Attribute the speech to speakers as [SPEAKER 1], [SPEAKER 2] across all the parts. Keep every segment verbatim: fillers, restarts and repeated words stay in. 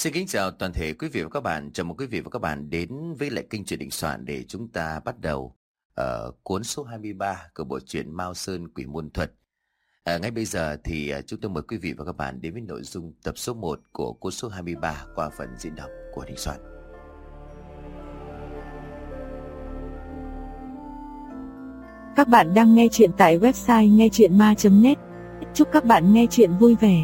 [SPEAKER 1] Xin kính chào toàn thể quý vị và các bạn. Chào mừng quý vị và các bạn đến với lại kênh Truyện Định Soạn để chúng ta bắt đầu ở cuốn số hai mươi ba của bộ truyện Mao Sơn Quỷ Môn Thuật. À, ngay bây giờ thì chúng tôi mời quý vị và các bạn đến với nội dung tập số một của cuốn số hai mươi ba qua phần diễn đọc của Định Soạn.
[SPEAKER 2] Các bạn đang nghe chuyện tại website nghe chuyện ma chấm net. Chúc các bạn nghe chuyện vui vẻ.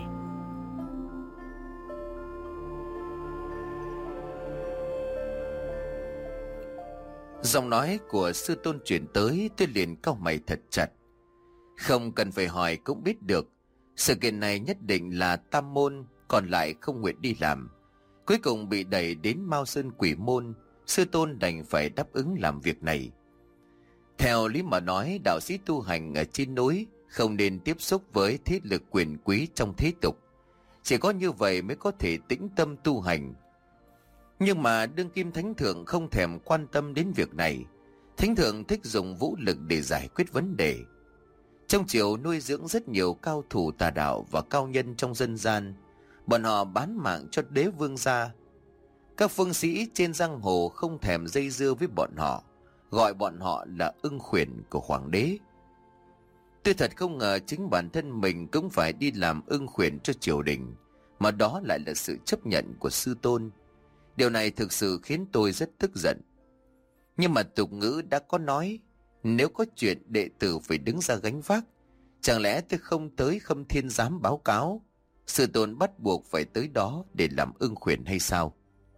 [SPEAKER 1] Giọng nói của sư tôn truyền tới, tôi liền cau mày thật chặt. Không cần phải hỏi cũng biết được, sự kiện này nhất định là tam môn còn lại không nguyện đi làm. Cuối cùng bị đẩy đến Mao Sơn Quỷ Môn, sư tôn đành phải đáp ứng làm việc này. Theo lý mà nói, đạo sĩ tu hành ở trên núi không nên tiếp xúc với thế lực quyền quý trong thế tục. Chỉ có như vậy mới có thể tĩnh tâm tu hành. Nhưng mà đương kim thánh thượng không thèm quan tâm đến việc này. Thánh thượng thích dùng vũ lực để giải quyết vấn đề. Trong triều nuôi dưỡng rất nhiều cao thủ tà đạo và cao nhân trong dân gian. Bọn họ bán mạng cho đế vương gia. Các phương sĩ trên giang hồ không thèm dây dưa với bọn họ, gọi bọn họ là ưng khuyển của hoàng đế. Tôi thật không ngờ chính bản thân mình cũng phải đi làm ưng khuyển cho triều đình, mà đó lại là sự chấp nhận của sư tôn. Điều này thực sự khiến tôi rất tức giận. Nhưng mà tục ngữ đã có nói, nếu có chuyện đệ tử phải đứng ra gánh vác, chẳng lẽ tôi không tới Khâm Thiên Giám báo cáo, sư tôn bắt buộc phải tới đó để làm ưng khuyển hay sao?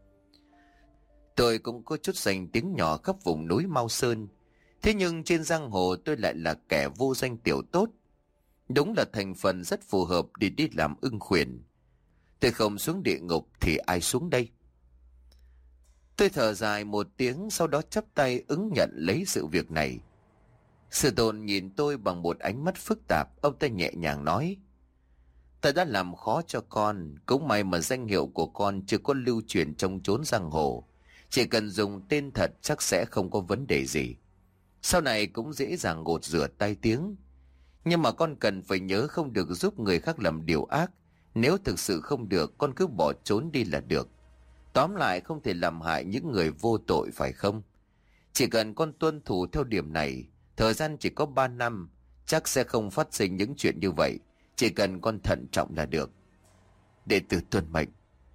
[SPEAKER 1] Tôi cũng có chút danh tiếng nhỏ khắp vùng núi Mao Sơn, thế nhưng trên giang hồ tôi lại là kẻ vô danh tiểu tốt. Đúng là thành phần rất phù hợp để đi làm ưng khuyển. Tôi không xuống địa ngục thì ai xuống đây? Tôi thở dài một tiếng, sau đó chắp tay ứng nhận lấy sự việc này. Sư tôn nhìn tôi bằng một ánh mắt phức tạp, ông ta nhẹ nhàng nói: Ta đã làm khó cho con, cũng may mà danh hiệu của con chưa có lưu truyền trong chốn giang hồ. Chỉ cần dùng tên thật chắc sẽ không có vấn đề gì. Sau này cũng dễ dàng gột rửa tai tiếng. Nhưng mà con cần phải nhớ không được giúp người khác làm điều ác. Nếu thực sự không được, con cứ bỏ trốn đi là được. Tóm lại không thể làm hại những người vô tội, phải không? Chỉ cần con tuân thủ theo điểm này, thời gian chỉ có ba năm, chắc sẽ không phát sinh những chuyện như vậy. Chỉ cần con thận trọng là được. Đệ tử tuân mệnh.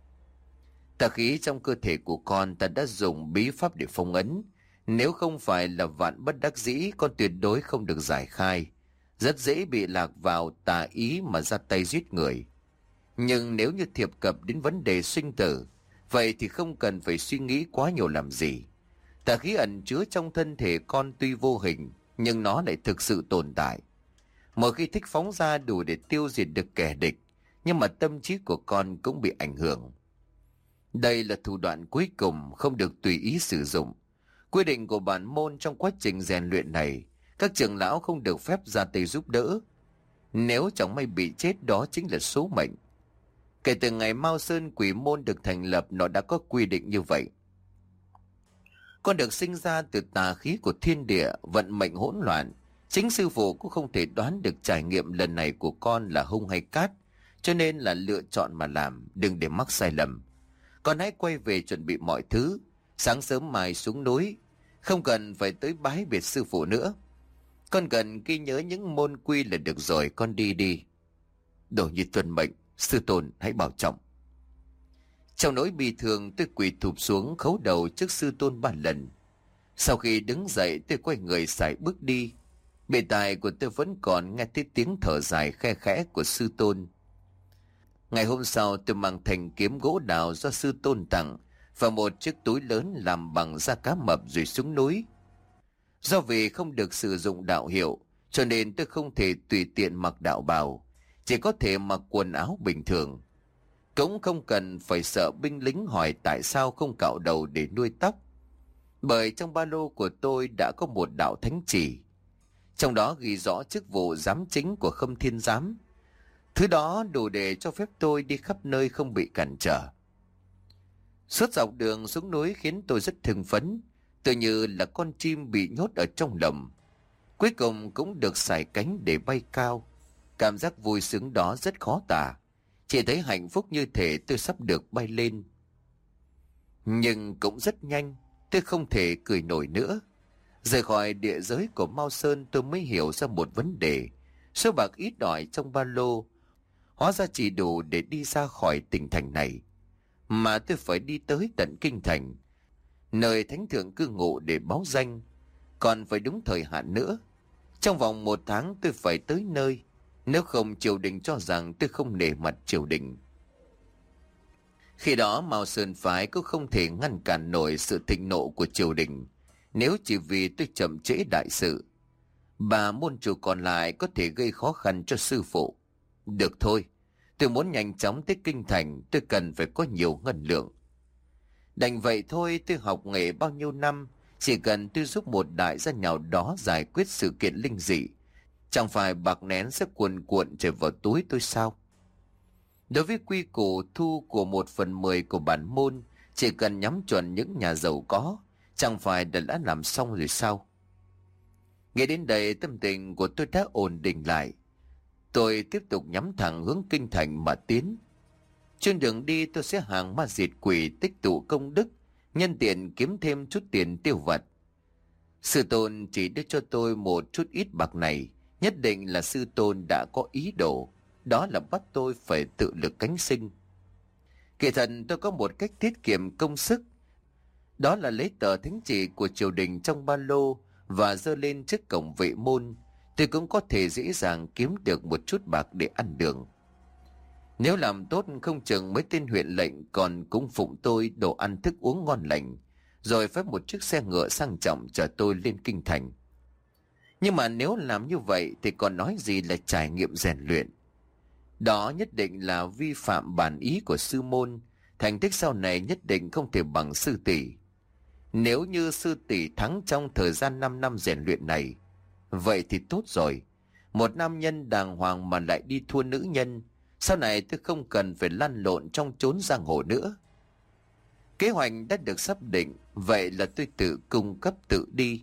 [SPEAKER 1] Tà khí trong cơ thể của con ta đã dùng bí pháp để phong ấn. Nếu không phải là vạn bất đắc dĩ, con tuyệt đối không được giải khai. Rất dễ bị lạc vào tà ý mà ra tay giết người. Nhưng nếu như thiệp cập đến vấn đề sinh tử, vậy thì không cần phải suy nghĩ quá nhiều làm gì. Tà khí ẩn chứa trong thân thể con tuy vô hình, nhưng nó lại thực sự tồn tại. Một khi thích phóng ra đủ để tiêu diệt được kẻ địch, nhưng mà tâm trí của con cũng bị ảnh hưởng. Đây là thủ đoạn cuối cùng, không được tùy ý sử dụng. Quy định của bản môn trong quá trình rèn luyện này, các trưởng lão không được phép ra tay giúp đỡ. Nếu chẳng may bị chết, đó chính là số mệnh. Kể từ ngày Mao Sơn Quỷ Môn được thành lập, nó đã có quy định như vậy. Con được sinh ra từ tà khí của thiên địa, vận mệnh hỗn loạn. Chính sư phụ cũng không thể đoán được trải nghiệm lần này của con là hung hay cát, cho nên là lựa chọn mà làm, đừng để mắc sai lầm. Con hãy quay về chuẩn bị mọi thứ, sáng sớm mai xuống núi, không cần phải tới bái biệt sư phụ nữa. Con cần ghi nhớ những môn quy là được rồi, con đi đi. Đồ Nhi tuân mệnh, sư tôn hãy bảo trọng. Trong nỗi bi thương, tôi quỳ thụp xuống khấu đầu trước sư tôn ba lần. Sau khi đứng dậy, tôi quay người sải bước đi. Bề tai của tôi vẫn còn nghe thấy tiếng thở dài khe khẽ của sư tôn. Ngày hôm sau, tôi mang thanh kiếm gỗ đào do sư tôn tặng và một chiếc túi lớn làm bằng da cá mập rồi xuống núi. Do vì không được sử dụng đạo hiệu, cho nên tôi không thể tùy tiện mặc đạo bào, chỉ có thể mặc quần áo bình thường. Cũng không cần phải sợ binh lính hỏi tại sao không cạo đầu để nuôi tóc, bởi trong ba lô của tôi đã có một đạo thánh chỉ, trong đó ghi rõ chức vụ giám chính của Khâm Thiên Giám. Thứ đó đủ để cho phép tôi đi khắp nơi không bị cản trở. Suốt dọc đường xuống núi khiến tôi rất hưng phấn, tự như là con chim bị nhốt ở trong lồng. Cuối cùng cũng được xải cánh để bay cao. Cảm giác vui sướng đó rất khó tả. Chỉ thấy hạnh phúc như thể tôi sắp được bay lên. Nhưng cũng rất nhanh, tôi không thể cười nổi nữa. Rời khỏi địa giới của Mao Sơn, tôi mới hiểu ra một vấn đề. Số bạc ít ỏi trong ba lô hóa ra chỉ đủ để đi ra khỏi tỉnh thành này. Mà tôi phải đi tới tận kinh thành, nơi thánh thượng cư ngụ để báo danh. Còn phải đúng thời hạn nữa. Trong vòng một tháng tôi phải tới nơi. Nếu không triều đình cho rằng tôi không nể mặt triều đình. Khi đó Mao Sơn phái cũng không thể ngăn cản nổi sự thịnh nộ của triều đình, nếu chỉ vì tôi chậm trễ đại sự. Bà môn chủ còn lại có thể gây khó khăn cho sư phụ. Được thôi, tôi muốn nhanh chóng tới kinh thành, tôi cần phải có nhiều ngân lượng. Đành vậy thôi, tôi học nghề bao nhiêu năm, chỉ cần tôi giúp một đại gia nào đó giải quyết sự kiện linh dị, chẳng phải bạc nén sẽ cuồn cuộn trở vào túi tôi sao? Đối với quy củ thu của một phần mười của bản môn, chỉ cần nhắm chuẩn những nhà giàu có, chẳng phải đã đã làm xong rồi sao? Nghe đến đây, tâm tình của tôi đã ổn định lại. Tôi tiếp tục nhắm thẳng hướng kinh thành mà tiến. Trên đường đi tôi sẽ hàng ma diệt quỷ, tích tụ công đức, nhân tiện kiếm thêm chút tiền tiêu vặt. Sư tôn chỉ đưa cho tôi một chút ít bạc này, nhất định là sư tôn đã có ý đồ, đó là bắt tôi phải tự lực cánh sinh. Kỳ thật tôi có một cách tiết kiệm công sức, đó là lấy tờ thánh chỉ của triều đình trong ba lô và dơ lên trước cổng vệ môn. Tôi cũng có thể dễ dàng kiếm được một chút bạc để ăn đường. Nếu làm tốt, không chừng mấy tên huyện lệnh còn cúng phụng tôi đồ ăn thức uống ngon lành, rồi phép một chiếc xe ngựa sang trọng chở tôi lên kinh thành. Nhưng mà nếu làm như vậy thì còn nói gì là trải nghiệm rèn luyện. Đó nhất định là vi phạm bản ý của sư môn, thành tích sau này nhất định không thể bằng sư tỷ. Nếu như sư tỷ thắng trong thời gian năm năm rèn luyện này, vậy thì tốt rồi. Một nam nhân đàng hoàng mà lại đi thua nữ nhân, sau này tôi không cần phải lăn lộn trong chốn giang hồ nữa. Kế hoạch đã được xác định, vậy là tôi tự cung cấp tự đi.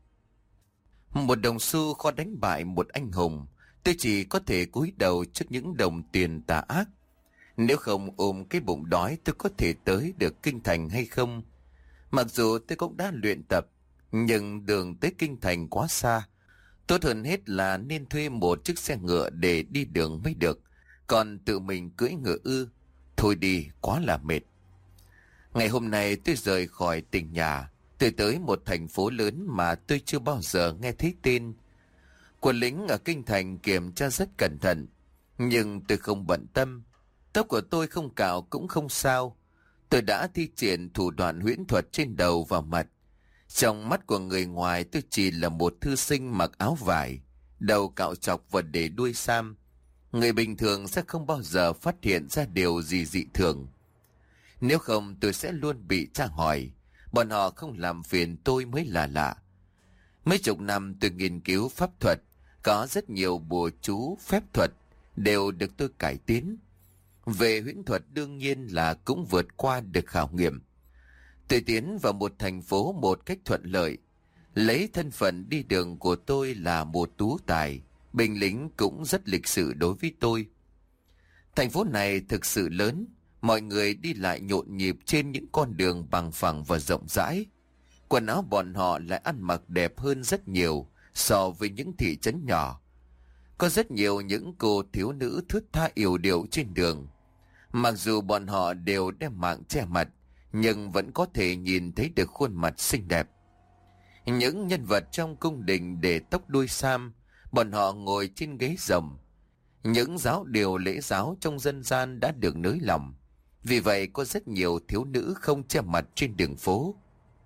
[SPEAKER 1] Một đồng xu khó đánh bại một anh hùng, tôi chỉ có thể cúi đầu trước những đồng tiền tà ác. Nếu không ôm cái bụng đói, tôi có thể tới được kinh thành hay không? Mặc dù tôi cũng đã luyện tập, nhưng đường tới kinh thành quá xa. Tốt hơn hết là nên thuê một chiếc xe ngựa để đi đường mới được. Còn tự mình cưỡi ngựa ư? Thôi đi, quá là mệt. Ngày hôm nay tôi rời khỏi tỉnh nhà, tôi tới một thành phố lớn mà tôi chưa bao giờ nghe thấy tên. Quân lính ở kinh thành kiểm tra rất cẩn thận, nhưng tôi không bận tâm. Tóc của tôi không cạo cũng không sao. Tôi đã thi triển thủ đoạn huyễn thuật trên đầu và mặt. Trong mắt của người ngoài tôi chỉ là một thư sinh mặc áo vải, đầu cạo chọc và để đuôi sam. Người bình thường sẽ không bao giờ phát hiện ra điều gì dị thường. Nếu không tôi sẽ luôn bị tra hỏi. Bọn họ không làm phiền tôi mới là lạ. Mấy chục năm tôi nghiên cứu pháp thuật, có rất nhiều bùa chú, phép thuật đều được tôi cải tiến. Về huyễn thuật đương nhiên là cũng vượt qua được khảo nghiệm. Tôi tiến vào một thành phố một cách thuận lợi. Lấy thân phận đi đường của tôi là một tú tài, binh lính cũng rất lịch sự đối với tôi. Thành phố này thực sự lớn, mọi người đi lại nhộn nhịp trên những con đường bằng phẳng và rộng rãi. Quần áo bọn họ lại ăn mặc đẹp hơn rất nhiều so với những thị trấn nhỏ. Có rất nhiều những cô thiếu nữ thướt tha yểu điệu trên đường. Mặc dù bọn họ đều đem mạng che mặt, nhưng vẫn có thể nhìn thấy được khuôn mặt xinh đẹp. Những nhân vật trong cung đình để tóc đuôi sam, bọn họ ngồi trên ghế rồng. Những giáo điều lễ giáo trong dân gian đã được nới lỏng. Vì vậy có rất nhiều thiếu nữ không che mặt trên đường phố.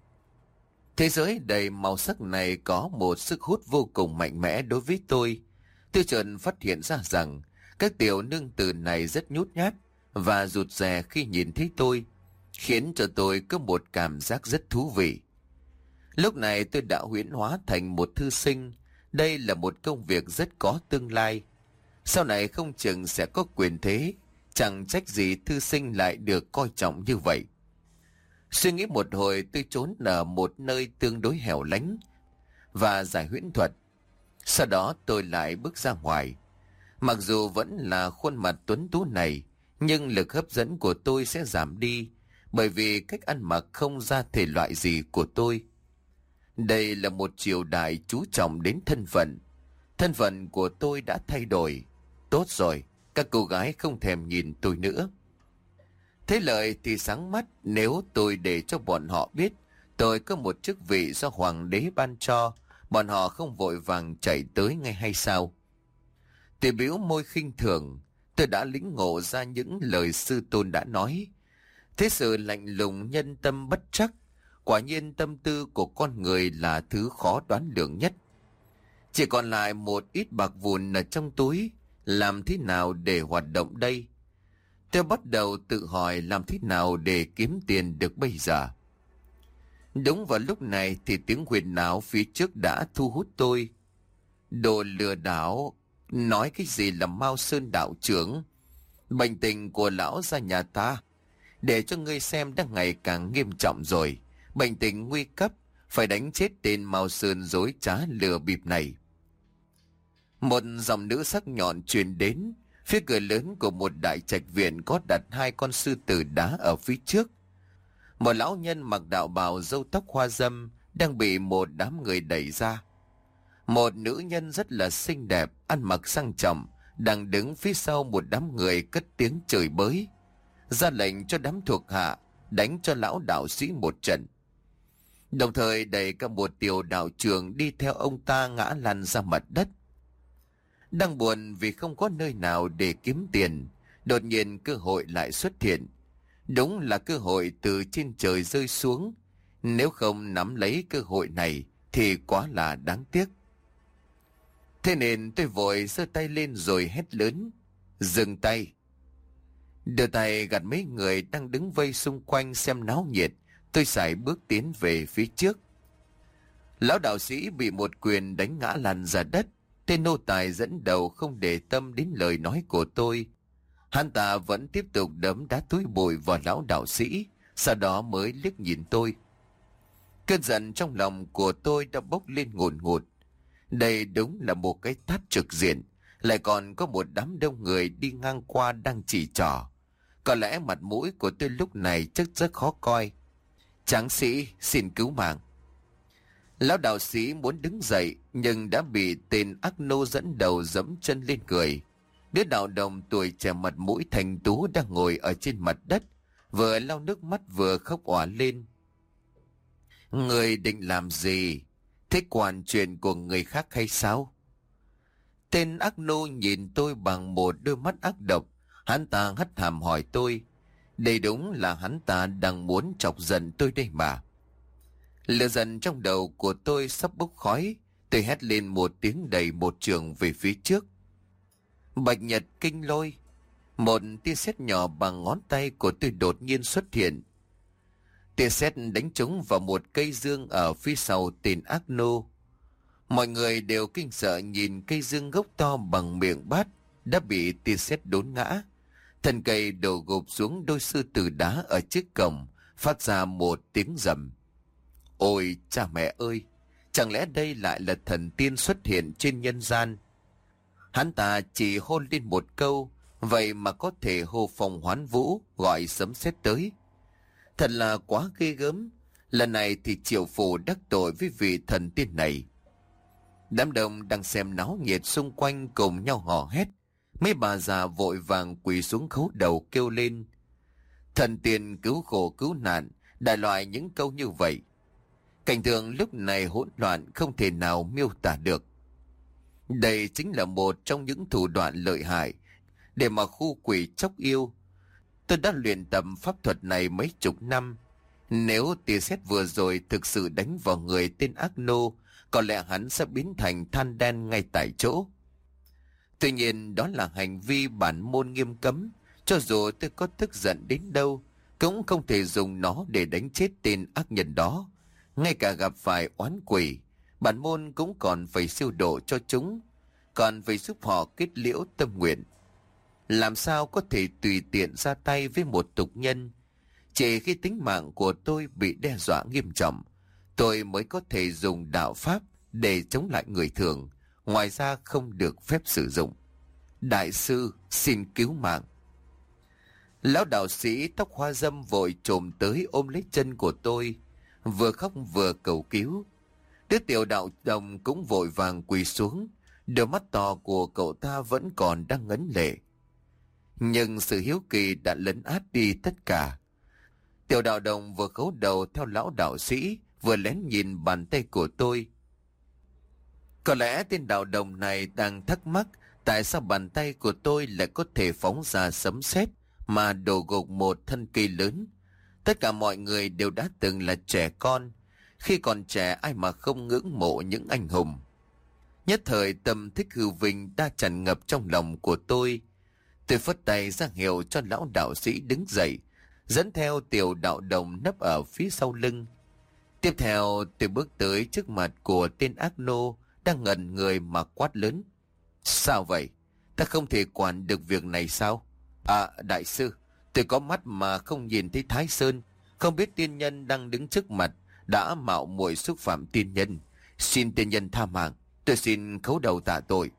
[SPEAKER 1] Thế giới đầy màu sắc này có một sức hút vô cùng mạnh mẽ đối với tôi. Tôi chợt phát hiện ra rằng các tiểu nương tử này rất nhút nhát và rụt rè khi nhìn thấy tôi, khiến cho tôi có một cảm giác rất thú vị. Lúc này tôi đã huyễn hóa thành một thư sinh. Đây là một công việc rất có tương lai. Sau này không chừng sẽ có quyền thế, chẳng trách gì thư sinh lại được coi trọng như vậy. Suy nghĩ một hồi, tôi trốn ở một nơi tương đối hẻo lánh và giải huyễn thuật. Sau đó tôi lại bước ra ngoài. Mặc dù vẫn là khuôn mặt tuấn tú này, nhưng lực hấp dẫn của tôi sẽ giảm đi bởi vì cách ăn mặc không ra thể loại gì của tôi. Đây là một triều đại chú trọng đến thân phận. Thân phận của tôi đã thay đổi. Tốt rồi, các cô gái không thèm nhìn tôi nữa. Thế lợi thì sáng mắt, nếu tôi để cho bọn họ biết tôi có một chức vị do hoàng đế ban cho, bọn họ không vội vàng chạy tới ngay hay sao? Tôi bĩu môi khinh thường, tôi đã lĩnh ngộ ra những lời sư tôn đã nói. Thế sự lạnh lùng nhân tâm bất trắc, quả nhiên tâm tư của con người là thứ khó đoán lường nhất. Chỉ còn lại một ít bạc vụn ở trong túi, làm thế nào để hoạt động đây? Tôi bắt đầu tự hỏi làm thế nào để kiếm tiền được bây giờ. Đúng vào lúc này thì tiếng huyền náo phía trước đã thu hút tôi. Đồ lừa đảo, nói cái gì là Mao Sơn đạo trưởng? Bệnh tình của lão gia nhà ta, để cho ngươi xem đang ngày càng nghiêm trọng rồi. Bệnh tình nguy cấp, phải đánh chết tên Mao Sơn dối trá lừa bịp này. Một dòng nữ sắc nhọn truyền đến. Phía cửa lớn của một đại trạch viện có đặt hai con sư tử đá ở phía trước. Một lão nhân mặc đạo bào râu tóc hoa râm đang bị một đám người đẩy ra. Một nữ nhân rất là xinh đẹp, ăn mặc sang trọng, đang đứng phía sau một đám người cất tiếng chửi bới, ra lệnh cho đám thuộc hạ đánh cho lão đạo sĩ một trận. Đồng thời đẩy cả một tiểu đạo trưởng đi theo ông ta ngã lăn ra mặt đất. Đang buồn vì không có nơi nào để kiếm tiền, đột nhiên cơ hội lại xuất hiện. Đúng là cơ hội từ trên trời rơi xuống. Nếu không nắm lấy cơ hội này thì quá là đáng tiếc. Thế nên tôi vội giơ tay lên rồi hét lớn: dừng tay! Đưa tay gạt mấy người đang đứng vây xung quanh xem náo nhiệt. Tôi sải bước tiến về phía trước. Lão đạo sĩ bị một quyền đánh ngã lăn ra đất. Tên nô tài dẫn đầu không để tâm đến lời nói của tôi. Hắn ta vẫn tiếp tục đấm đá túi bụi vào lão đạo sĩ, sau đó mới liếc nhìn tôi. Cơn giận trong lòng của tôi đã bốc lên ngùn ngụt. Đây đúng là một cái tát trực diện, lại còn có một đám đông người đi ngang qua đang chỉ trỏ. Có lẽ mặt mũi của tôi lúc này chắc rất khó coi. Tráng sĩ, xin cứu mạng! Lão đạo sĩ muốn đứng dậy nhưng đã bị tên ác nô dẫn đầu giẫm chân lên người. Đứa đạo đồng tuổi trẻ mặt mũi thành tú đang ngồi ở trên mặt đất, vừa lau nước mắt vừa khóc òa lên. Người định làm gì? Thế quản chuyện của người khác hay sao? Tên ác nô nhìn tôi bằng một đôi mắt ác độc. Hắn ta hất hàm hỏi tôi. Đây đúng là hắn ta đang muốn chọc giận tôi đây mà. Lửa giận trong đầu của tôi sắp bốc khói. Tôi hét lên một tiếng đầy một trường về phía trước. Bạch nhật kinh lôi. Một tia sét nhỏ bằng ngón tay của tôi đột nhiên xuất hiện. Tia sét đánh trúng vào một cây dương ở phía sau tên ác nô. Mọi người đều kinh sợ nhìn cây dương gốc to bằng miệng bát đã bị tia sét đốn ngã. Thân cây đổ gục xuống đôi sư tử đá ở trước cổng, phát ra một tiếng rầm. Ôi cha mẹ ơi! Chẳng lẽ đây lại là thần tiên xuất hiện trên nhân gian? Hắn ta chỉ hôn lên một câu, vậy mà có thể hô phong hoán vũ, gọi sấm sét tới. Thật là quá ghê gớm. Lần này thì triệu phù đắc tội với vị thần tiên này. Đám đông đang xem náo nhiệt xung quanh cùng nhau hò hét. Mấy bà già vội vàng quỳ xuống khấu đầu kêu lên: thần tiên cứu khổ cứu nạn, đại loại những câu như vậy. Cảnh tượng lúc này hỗn loạn không thể nào miêu tả được. Đây chính là một trong những thủ đoạn lợi hại để mà khu quỷ chóc yêu. Tôi đã luyện tập pháp thuật này mấy chục năm. Nếu tia sét vừa rồi thực sự đánh vào người tên ác nô, có lẽ hắn sẽ biến thành than đen ngay tại chỗ. Tuy nhiên đó là hành vi bản môn nghiêm cấm. Cho dù tôi có tức giận đến đâu, cũng không thể dùng nó để đánh chết tên ác nhân đó. Ngay cả gặp phải oán quỷ, bản môn cũng còn phải siêu độ cho chúng, còn phải giúp họ kết liễu tâm nguyện. Làm sao có thể tùy tiện ra tay với một tục nhân? Chỉ khi tính mạng của tôi bị đe dọa nghiêm trọng, tôi mới có thể dùng đạo pháp để chống lại người thường. Ngoài ra không được phép sử dụng. Đại sư xin cứu mạng! Lão đạo sĩ tóc hoa râm vội chồm tới ôm lấy chân của tôi, vừa khóc vừa cầu cứu. Đứa tiểu đạo đồng cũng vội vàng quỳ xuống, đôi mắt to của cậu ta vẫn còn đang ngấn lệ. Nhưng sự hiếu kỳ đã lấn át đi tất cả. Tiểu đạo đồng vừa khấu đầu theo lão đạo sĩ, vừa lén nhìn bàn tay của tôi. Có lẽ tên đạo đồng này đang thắc mắc tại sao bàn tay của tôi lại có thể phóng ra sấm sét mà đổ gục một thân cây lớn. Tất cả mọi người đều đã từng là trẻ con. Khi còn trẻ ai mà không ngưỡng mộ những anh hùng. Nhất thời tâm thích hư vinh đã tràn ngập trong lòng của tôi. Tôi phất tay ra hiệu cho lão đạo sĩ đứng dậy, dẫn theo tiểu đạo đồng nấp ở phía sau lưng. Tiếp theo tôi bước tới trước mặt của tên ác nô đang ngẩn người mà quát lớn. Sao vậy? Ta không thể quản được việc này sao? À, đại sư, tôi có mắt mà không nhìn thấy Thái Sơn, không biết tiên nhân đang đứng trước mặt đã mạo muội xúc phạm tiên nhân. Xin tiên nhân tha mạng, tôi xin khấu đầu tạ tội.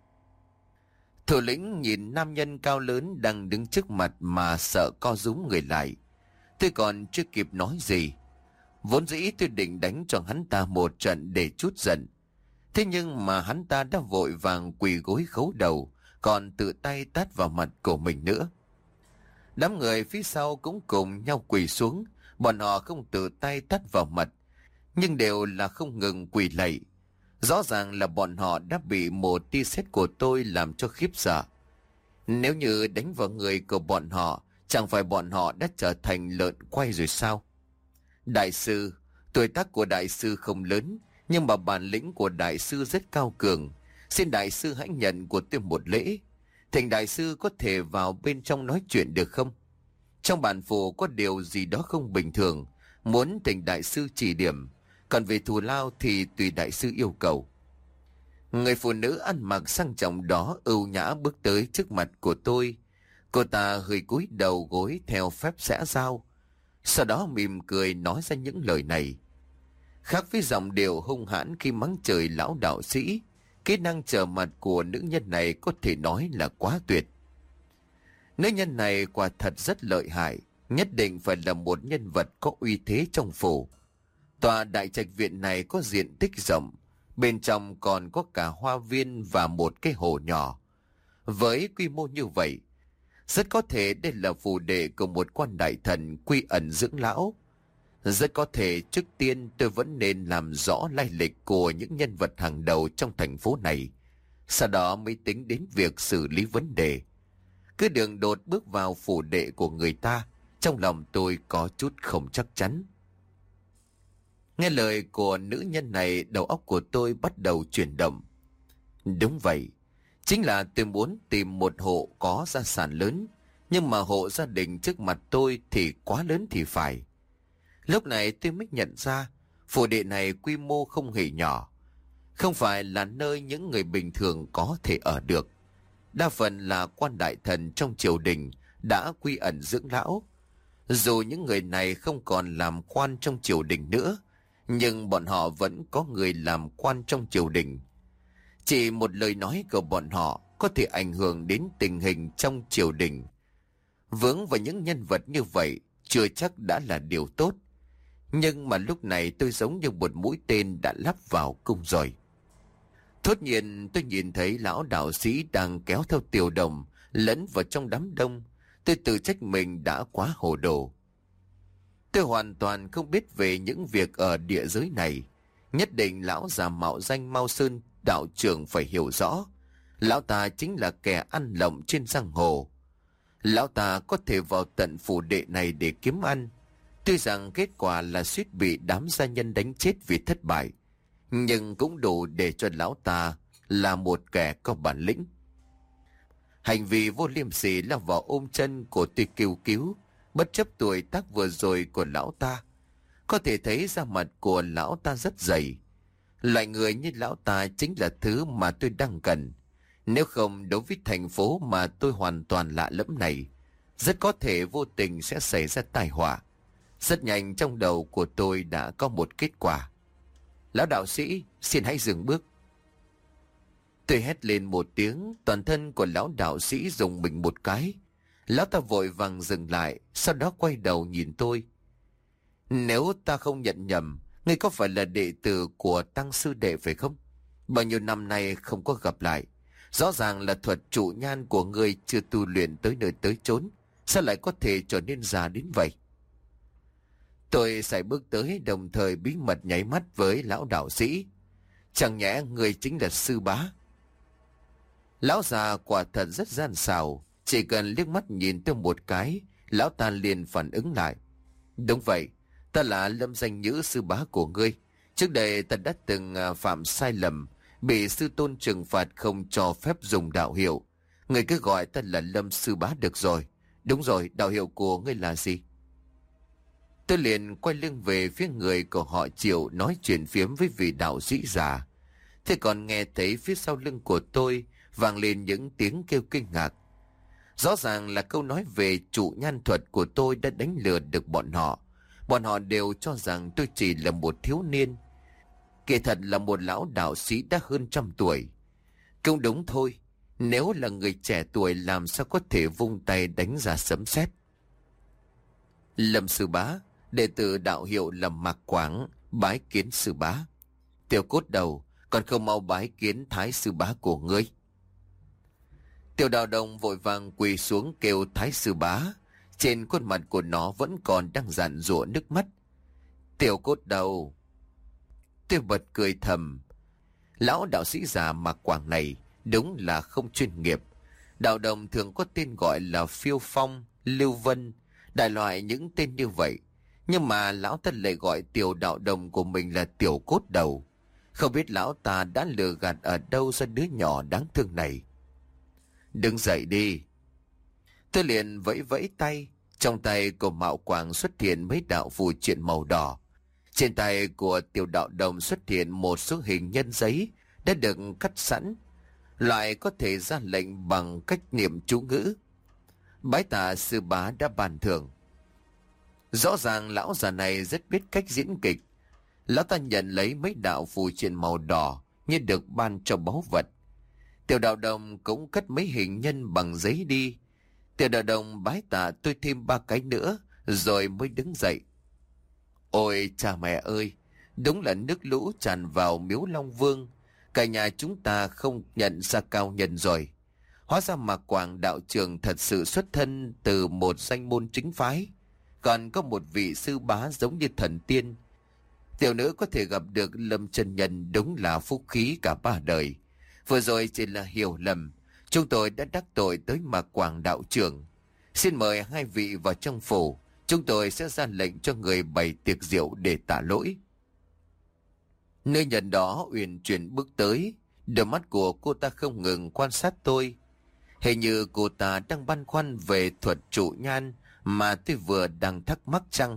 [SPEAKER 1] Thủ lĩnh nhìn nam nhân cao lớn đang đứng trước mặt mà sợ co rúm người lại. Tôi còn chưa kịp nói gì. Vốn dĩ tôi định đánh cho hắn ta một trận để chút giận. Thế nhưng mà hắn ta đã vội vàng quỳ gối khấu đầu, còn tự tay tát vào mặt của mình nữa. Đám người phía sau cũng cùng nhau quỳ xuống. Bọn họ không tự tay tát vào mặt, nhưng đều là không ngừng quỳ lạy. Rõ ràng là bọn họ đã bị một tia sét của tôi làm cho khiếp sợ. Nếu như đánh vào người của bọn họ, chẳng phải bọn họ đã trở thành lợn quay rồi sao? Đại sư, tuổi tác của đại sư không lớn, nhưng mà bản lĩnh của đại sư rất cao cường. Xin đại sư hãy nhận của tôi một lễ. Thỉnh đại sư có thể vào bên trong nói chuyện được không? Trong bản phù có điều gì đó không bình thường, muốn thỉnh đại sư chỉ điểm. Còn về thù lao thì tùy đại sư yêu cầu. Người phụ nữ ăn mặc sang trọng đó ưu nhã bước tới trước mặt của tôi. Cô ta hơi cúi đầu gối theo phép xã giao, sau đó mỉm cười nói ra những lời này. Khác với giọng điệu hung hãn khi mắng chửi lão đạo sĩ, kỹ năng trở mặt của nữ nhân này có thể nói là quá tuyệt. Nữ nhân này quả thật rất lợi hại, nhất định phải là một nhân vật có uy thế trong phủ. Tòa đại trạch viện này có diện tích rộng, bên trong còn có cả hoa viên và một cái hồ nhỏ. Với quy mô như vậy, rất có thể đây là phủ đệ của một quan đại thần quy ẩn dưỡng lão. Rất có thể trước tiên tôi vẫn nên làm rõ lai lịch của những nhân vật hàng đầu trong thành phố này, sau đó mới tính đến việc xử lý vấn đề. Cứ đường đột bước vào phủ đệ của người ta, trong lòng tôi có chút không chắc chắn. Nghe lời của nữ nhân này, đầu óc của tôi bắt đầu chuyển động. Đúng vậy, chính là tôi muốn tìm một hộ có gia sản lớn, nhưng mà hộ gia đình trước mặt tôi thì quá lớn thì phải. Lúc này tôi mới nhận ra, phủ đệ này quy mô không hề nhỏ, không phải là nơi những người bình thường có thể ở được. Đa phần là quan đại thần trong triều đình đã quy ẩn dưỡng lão. Dù những người này không còn làm quan trong triều đình nữa, nhưng bọn họ vẫn có người làm quan trong triều đình. Chỉ một lời nói của bọn họ có thể ảnh hưởng đến tình hình trong triều đình. Vướng vào những nhân vật như vậy chưa chắc đã là điều tốt. Nhưng mà lúc này tôi giống như một mũi tên đã lắp vào cung rồi. Thốt nhiên tôi nhìn thấy lão đạo sĩ đang kéo theo tiểu đồng lẫn vào trong đám đông. Tôi tự trách mình đã quá hồ đồ. Tôi hoàn toàn không biết về những việc ở địa giới này. Nhất định lão già mạo danh Mao Sơn đạo trưởng phải hiểu rõ. Lão ta chính là kẻ ăn lộng trên giang hồ. Lão ta có thể vào tận phủ đệ này để kiếm ăn. Tuy rằng kết quả là suýt bị đám gia nhân đánh chết vì thất bại, nhưng cũng đủ để cho lão ta là một kẻ có bản lĩnh. Hành vi vô liêm sỉ là vào ôm chân của tôi kêu cứu, bất chấp tuổi tác vừa rồi của lão ta. Có thể thấy da mặt của lão ta rất dày. Loại người như lão ta chính là thứ mà tôi đang cần. Nếu không, đối với thành phố mà tôi hoàn toàn lạ lẫm này, rất có thể vô tình sẽ xảy ra tai họa. Rất nhanh trong đầu của tôi đã có một kết quả. Lão đạo sĩ, xin hãy dừng bước. Tôi hét lên một tiếng, toàn thân của lão đạo sĩ rùng mình một cái. Lão ta vội vàng dừng lại, sau đó quay đầu nhìn tôi. Nếu ta không nhận nhầm, ngươi có phải là đệ tử của Tăng sư đệ phải không? Bao nhiêu năm nay không có gặp lại. Rõ ràng là thuật trụ nhan của ngươi chưa tu luyện tới nơi tới chốn. Sao lại có thể trở nên già đến vậy? Tôi sải bước tới, đồng thời bí mật nháy mắt với lão đạo sĩ. Chẳng nhẽ ngươi chính là sư bá? Lão già quả thật rất gian xảo. Chỉ cần liếc mắt nhìn tôi một cái, lão ta liền phản ứng lại. Đúng vậy, ta là Lâm Danh Nhữ, sư bá của ngươi. Trước đây ta đã từng phạm sai lầm, bị sư tôn trừng phạt không cho phép dùng đạo hiệu. Ngươi cứ gọi ta là Lâm sư bá được rồi. Đúng rồi, đạo hiệu của ngươi là gì? Tôi liền quay lưng về phía người của họ Triệu, nói chuyện phiếm với vị đạo sĩ già. Thế còn nghe thấy phía sau lưng của tôi vang lên những tiếng kêu kinh ngạc. Rõ ràng là câu nói về trụ nhan thuật của tôi đã đánh lừa được bọn họ. Bọn họ đều cho rằng tôi chỉ là một thiếu niên. Kỳ thật là một lão đạo sĩ đã hơn trăm tuổi. Cũng đúng thôi, nếu là người trẻ tuổi làm sao có thể vung tay đánh ra sấm sét. Lâm sư bá, đệ tử đạo hiệu là Mạc Quảng, bái kiến sư bá. Tiểu Cốt Đầu, còn không mau bái kiến thái sư bá của ngươi. Tiểu Đạo Đồng vội vàng quỳ xuống kêu thái sư bá. Trên khuôn mặt của nó vẫn còn đang giàn giụa nước mắt. Tiểu Cốt Đầu. Tôi bật cười thầm. Lão đạo sĩ già Mạc Quảng này đúng là không chuyên nghiệp. Đạo Đồng thường có tên gọi là Phiêu Phong, Lưu Vân, đại loại những tên như vậy. Nhưng mà lão ta lại gọi Tiểu Đạo Đồng của mình là Tiểu Cốt Đầu. Không biết lão ta đã lừa gạt ở đâu ra đứa nhỏ đáng thương này. Đứng dậy đi. Tôi liền vẫy vẫy tay. Trong tay của Mạo Quảng xuất hiện mấy đạo phù triện màu đỏ. Trên tay của Tiểu Đạo Đồng xuất hiện một số hình nhân giấy đã được cắt sẵn, lại có thể ra lệnh bằng cách niệm chú ngữ. Bái tạ sư bá đã ban thưởng. Rõ ràng lão già này rất biết cách diễn kịch. Lão ta nhận lấy mấy đạo phù triện màu đỏ như được ban cho báu vật. Tiểu Đạo Đồng cũng cất mấy hình nhân bằng giấy đi. Tiểu Đạo Đồng bái tạ tôi thêm ba cái nữa rồi mới đứng dậy. Ôi cha mẹ ơi, đúng là nước lũ tràn vào miếu Long Vương. Cả nhà chúng ta không nhận ra cao nhân rồi. Hóa ra Mạc Quảng đạo trưởng thật sự xuất thân từ một danh môn chính phái. Còn có một vị sư bá giống như thần tiên. Tiểu nữ có thể gặp được Lâm chân nhân đúng là phúc khí cả ba đời. Vừa rồi chỉ là hiểu lầm. Chúng tôi đã đắc tội tới Mạc Quảng đạo trưởng. Xin mời hai vị vào trong phủ. Chúng tôi sẽ ra lệnh cho người bày tiệc rượu để tạ lỗi. Nơi nhân đó uyển chuyển bước tới. Đôi mắt của cô ta không ngừng quan sát tôi. Hình như cô ta đang băn khoăn về thuật trụ nhan mà tôi vừa đang thắc mắc chăng.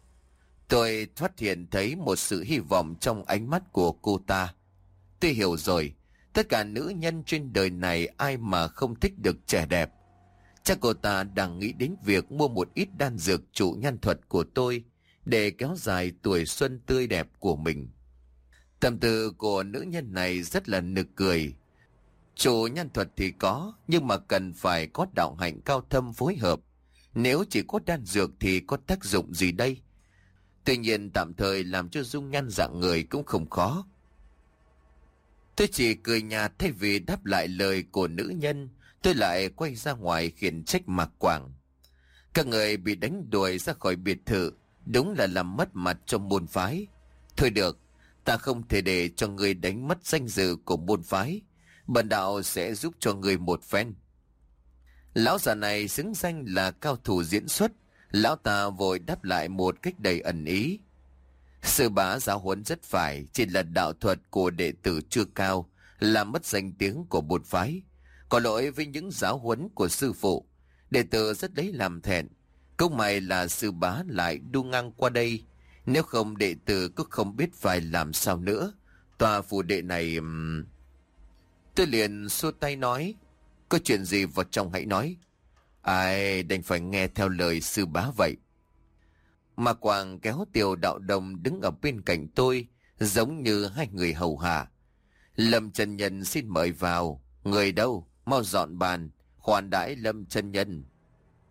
[SPEAKER 1] Tôi phát hiện thấy một sự hy vọng trong ánh mắt của cô ta. Tôi hiểu rồi. Tất cả nữ nhân trên đời này ai mà không thích được trẻ đẹp. Chắc cô ta đang nghĩ đến việc mua một ít đan dược trụ nhan thuật của tôi để kéo dài tuổi xuân tươi đẹp của mình. Tâm tư của nữ nhân này rất là nực cười. Trụ nhan thuật thì có, nhưng mà cần phải có đạo hạnh cao thâm phối hợp. Nếu chỉ có đan dược thì có tác dụng gì đây? Tuy nhiên tạm thời làm cho dung nhan dạng người cũng không khó. Tôi chỉ cười nhạt, thay vì đáp lại lời của nữ nhân, tôi lại quay ra ngoài khiển trách Mạc Quảng. Các người bị đánh đuổi ra khỏi biệt thự, đúng là làm mất mặt cho môn phái. Thôi được, ta không thể để cho người đánh mất danh dự của môn phái. Bần đạo sẽ giúp cho người một phen. Lão già này xứng danh là cao thủ diễn xuất. Lão ta vội đáp lại một cách đầy ẩn ý. Sư bá giáo huấn rất phải, chỉ là đạo thuật của đệ tử chưa cao, làm mất danh tiếng của môn phái. Có lỗi với những giáo huấn của sư phụ, đệ tử rất lấy làm thẹn. Cũng may là sư bá lại đu ngang qua đây, nếu không đệ tử cũng không biết phải làm sao nữa. Tòa phù đệ này... Tôi liền xua tay nói, có chuyện gì vào trong hãy nói. Ai đành phải nghe theo lời sư bá vậy. Mạc Quảng kéo Tiểu Đạo Đồng đứng ở bên cạnh tôi, giống như hai người hầu hạ. Lâm chân nhân xin mời vào. Người đâu? Mau dọn bàn, khoản đãi Lâm chân nhân.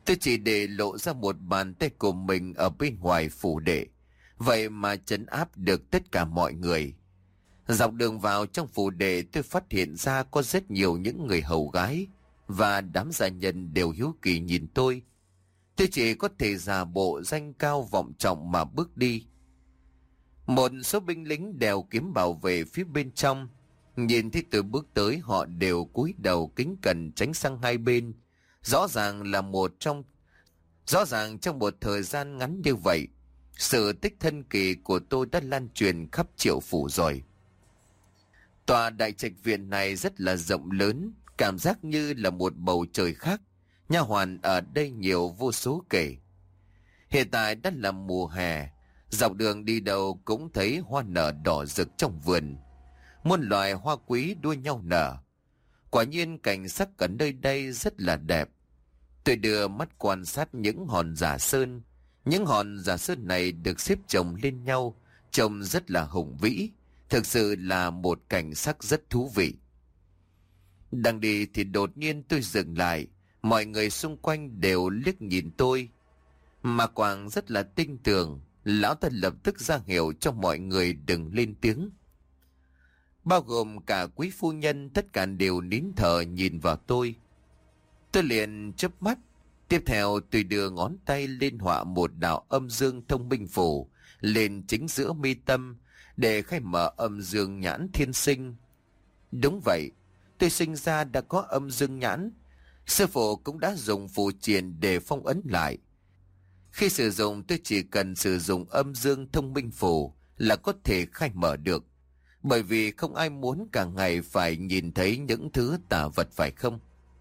[SPEAKER 1] Tôi chỉ để lộ ra một bàn tay của mình ở bên ngoài phủ đệ, vậy mà trấn áp được tất cả mọi người. Dọc đường vào trong phủ đệ, tôi phát hiện ra có rất nhiều những người hầu gái và đám gia nhân đều hiếu kỳ nhìn tôi. Tôi chỉ có thể giả bộ danh cao vọng trọng mà bước đi. Một số binh lính đèo kiếm bảo vệ phía bên trong, nhìn thấy tôi bước tới, họ đều cúi đầu kính cẩn tránh sang hai bên. Rõ ràng là một trong rõ ràng trong một thời gian ngắn như vậy, sự tích thân kỳ của tôi đã lan truyền khắp Triệu phủ rồi. Tòa đại trạch viện này rất là rộng lớn, cảm giác như là một bầu trời khác. Nha hoàn ở đây nhiều vô số kể. Hiện tại đã là mùa hè, dọc đường đi đâu cũng thấy hoa nở đỏ rực trong vườn. Muôn loài hoa quý đua nhau nở. Quả nhiên cảnh sắc ở nơi đây rất là đẹp. Tôi đưa mắt quan sát những hòn giả sơn. Những hòn giả sơn này được xếp chồng lên nhau, trông rất là hùng vĩ. Thực sự là một cảnh sắc rất thú vị. Đang đi thì đột nhiên tôi dừng lại. Mọi người xung quanh đều liếc nhìn tôi. Mà Quảng rất là tinh tường. Lão ta lập tức ra hiệu cho mọi người đừng lên tiếng. Bao gồm cả quý phu nhân, tất cả đều nín thở nhìn vào tôi. Tôi liền chớp mắt. Tiếp theo tôi đưa ngón tay lên họa một đạo âm dương thông minh phù lên chính giữa mi tâm để khai mở âm dương nhãn thiên sinh. Đúng vậy, tôi sinh ra đã có âm dương nhãn. Sư phụ cũng đã dùng phù triền để phong ấn lại. Khi sử dụng, tôi chỉ cần sử dụng âm dương thông minh phù là có thể khai mở được. Bởi vì không ai muốn cả ngày phải nhìn thấy những thứ tà vật, phải không?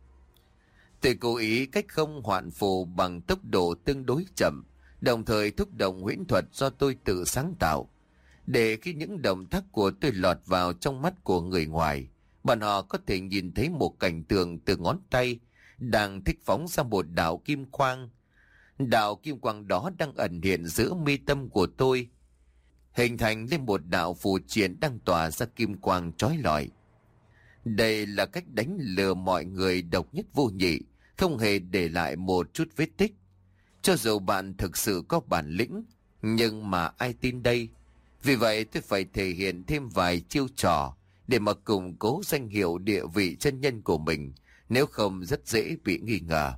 [SPEAKER 1] Tôi cố ý cách không hoạn phù bằng tốc độ tương đối chậm, đồng thời thúc động huyễn thuật do tôi tự sáng tạo, để khi những động tác của tôi lọt vào trong mắt của người ngoài, bọn họ có thể nhìn thấy một cảnh tượng từ ngón tay đang thích phóng ra một đạo kim quang. Đạo kim quang đó đang ẩn hiện giữa mi tâm của tôi, hình thành lên một đạo phù triền đang tỏa ra kim quang chói lọi. Đây là cách đánh lừa mọi người độc nhất vô nhị, không hề để lại một chút vết tích. Cho dù bạn thực sự có bản lĩnh, nhưng mà ai tin đây? Vì vậy tôi phải thể hiện thêm vài chiêu trò để mà củng cố danh hiệu địa vị chân nhân của mình, nếu không rất dễ bị nghi ngờ.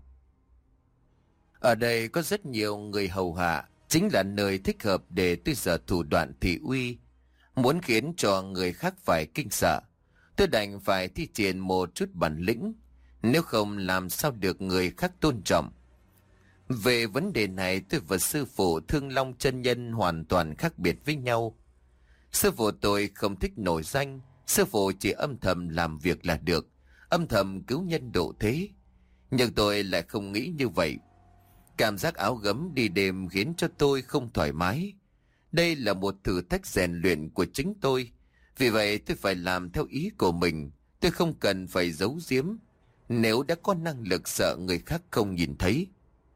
[SPEAKER 1] Ở đây có rất nhiều người hầu hạ, chính là nơi thích hợp để tôi giở thủ đoạn thị uy. Muốn khiến cho người khác phải kinh sợ, tôi đành phải thi triển một chút bản lĩnh, nếu không làm sao được người khác tôn trọng. Về vấn đề này, tôi và sư phụ Thương Long chân nhân hoàn toàn khác biệt với nhau. Sư phụ tôi không thích nổi danh, sư phụ chỉ âm thầm làm việc là được, âm thầm cứu nhân độ thế. Nhưng tôi lại không nghĩ như vậy. Cảm giác áo gấm đi đêm khiến cho tôi không thoải mái. Đây là một thử thách rèn luyện của chính tôi. Vì vậy tôi phải làm theo ý của mình. Tôi không cần phải giấu giếm, nếu đã có năng lực sợ người khác không nhìn thấy.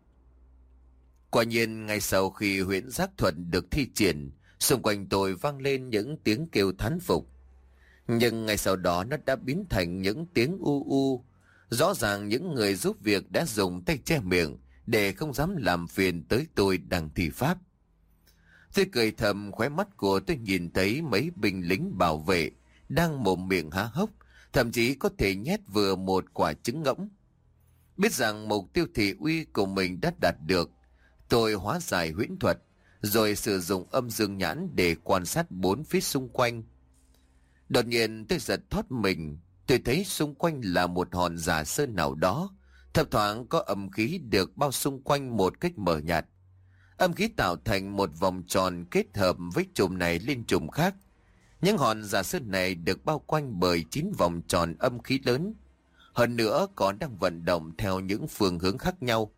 [SPEAKER 1] Quả nhiên, ngay sau khi huyễn giác thuật được thi triển, xung quanh tôi vang lên những tiếng kêu thán phục. Nhưng ngay sau đó nó đã biến thành những tiếng u u. Rõ ràng những người giúp việc đã dùng tay che miệng để không dám làm phiền tới tôi đang thi pháp. Tôi cười thầm, khóe mắt của tôi nhìn thấy mấy binh lính bảo vệ đang mồm miệng há hốc, thậm chí có thể nhét vừa một quả trứng ngỗng. Biết rằng mục tiêu thị uy của mình đã đạt được, tôi hóa giải huyễn thuật, rồi sử dụng âm dương nhãn để quan sát bốn phía xung quanh. Đột nhiên tôi giật thoát mình, tôi thấy xung quanh là một hòn giả sơn nào đó, thấp thoáng có âm khí được bao xung quanh một cách mờ nhạt. Âm khí tạo thành một vòng tròn kết hợp với chùm này lên chùm khác. Những hòn giả sơn này được bao quanh bởi chín vòng tròn âm khí lớn, hơn nữa còn đang vận động theo những phương hướng khác nhau.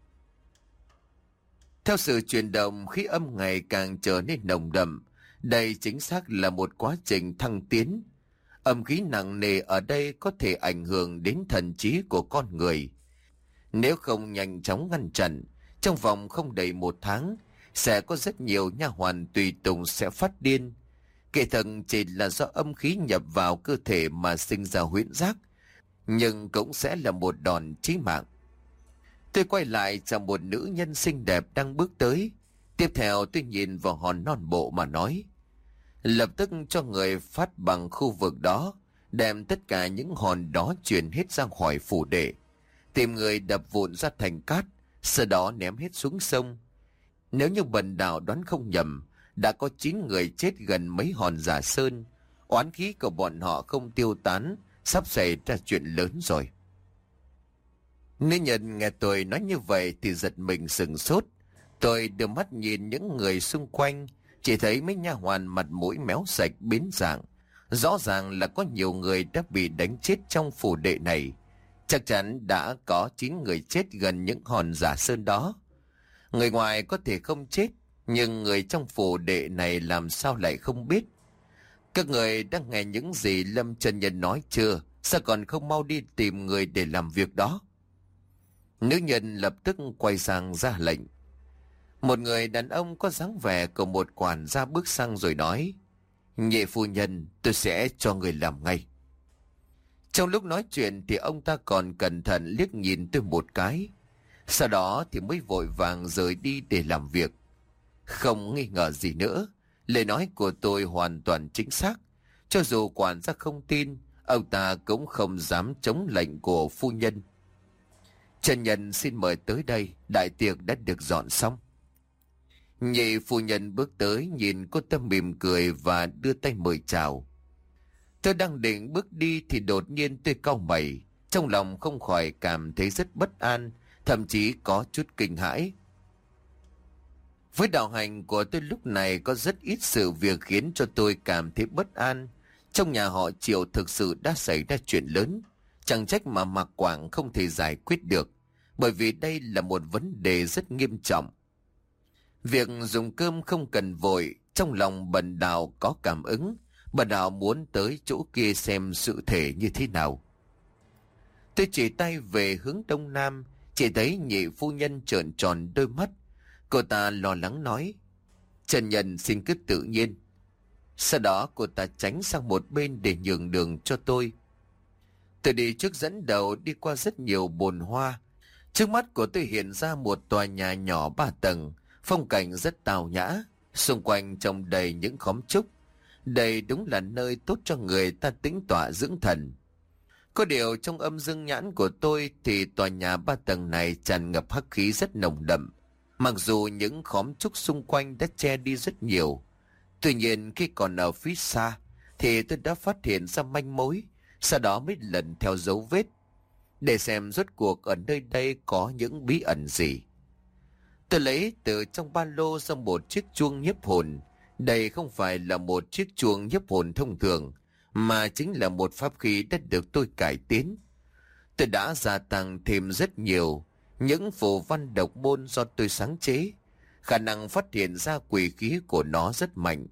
[SPEAKER 1] Theo sự chuyển động, khí âm ngày càng trở nên nồng đậm. Đây chính xác là một quá trình thăng tiến. Âm khí nặng nề ở đây có thể ảnh hưởng đến thần trí của con người. Nếu không nhanh chóng ngăn chặn, trong vòng không đầy một tháng, sẽ có rất nhiều nha hoàn tùy tùng sẽ phát điên. Kẻ thần chỉ là do âm khí nhập vào cơ thể mà sinh ra huyễn giác, nhưng cũng sẽ là một đòn chí mạng. Tôi quay lại chào một nữ nhân xinh đẹp đang bước tới. Tiếp theo tôi nhìn vào hòn non bộ mà nói. Lập tức cho người phát bằng khu vực đó, đem tất cả những hòn đó chuyển hết ra khỏi phủ đệ. Tìm người đập vụn ra thành cát, sau đó ném hết xuống sông. Nếu như bần đạo đoán không nhầm, đã có chín người chết gần mấy hòn giả sơn. Oán khí của bọn họ không tiêu tán, sắp xảy ra chuyện lớn rồi. Nữ nhân nghe tôi nói như vậy thì giật mình sừng sốt. Tôi đưa mắt nhìn những người xung quanh, chỉ thấy mấy nha hoàn mặt mũi méo sạch biến dạng. Rõ ràng là có nhiều người đã bị đánh chết trong phủ đệ này. Chắc chắn đã có chín người chết gần những hòn giả sơn đó. Người ngoài có thể không chết, nhưng người trong phủ đệ này làm sao lại không biết? Các người đã nghe những gì Lâm chân nhân nói chưa? Sao còn không mau đi tìm người để làm việc đó? Nữ nhân lập tức quay sang ra lệnh. Một người đàn ông có dáng vẻ của một quản gia bước sang rồi nói: Nhị phu nhân, tôi sẽ cho người làm ngay. Trong lúc nói chuyện thì ông ta còn cẩn thận liếc nhìn tôi một cái. Sau đó thì mới vội vàng rời đi để làm việc. Không nghi ngờ gì nữa, lời nói của tôi hoàn toàn chính xác. Cho dù quản gia không tin, ông ta cũng không dám chống lệnh của phu nhân. Chân nhân xin mời tới đây, đại tiệc đã được dọn xong. Nhị phu nhân bước tới nhìn cô ta mỉm cười và đưa tay mời chào. Tôi đang định bước đi thì đột nhiên tôi cau mày, trong lòng không khỏi cảm thấy rất bất an, thậm chí có chút kinh hãi. Với đạo hành của tôi lúc này có rất ít sự việc khiến cho tôi cảm thấy bất an. Trong nhà họ Triệu thực sự đã xảy ra chuyện lớn, chẳng trách mà Mạc Quảng không thể giải quyết được, bởi vì đây là một vấn đề rất nghiêm trọng. Việc dùng cơm không cần vội, trong lòng bần đạo có cảm ứng, bần đạo muốn tới chỗ kia xem sự thể như thế nào. Tôi chỉ tay về hướng đông nam, chỉ thấy nhị phu nhân trợn tròn đôi mắt. Cô ta lo lắng nói: Trần nhân xin cứ tự nhiên. Sau đó cô ta tránh sang một bên để nhường đường cho tôi. Tôi đi trước dẫn đầu, đi qua rất nhiều bồn hoa. Trước mắt của tôi hiện ra một tòa nhà nhỏ ba tầng, phong cảnh rất tào nhã, xung quanh trồng đầy những khóm trúc. Đây đúng là nơi tốt cho người ta tĩnh tọa dưỡng thần. Có điều trong âm dương nhãn của tôi thì tòa nhà ba tầng này tràn ngập hắc khí rất nồng đậm. Mặc dù những khóm trúc xung quanh đã che đi rất nhiều, tuy nhiên khi còn ở phía xa thì tôi đã phát hiện ra manh mối, sau đó mới lần theo dấu vết để xem rốt cuộc ở nơi đây có những bí ẩn gì. Tôi lấy từ trong ba lô ra một chiếc chuông nhiếp hồn. Đây không phải là một chiếc chuông nhiếp hồn thông thường, mà chính là một pháp khí đã được tôi cải tiến. Tôi đã gia tăng thêm rất nhiều những phù văn độc môn do tôi sáng chế. Khả năng phát hiện ra quỷ khí của nó rất mạnh.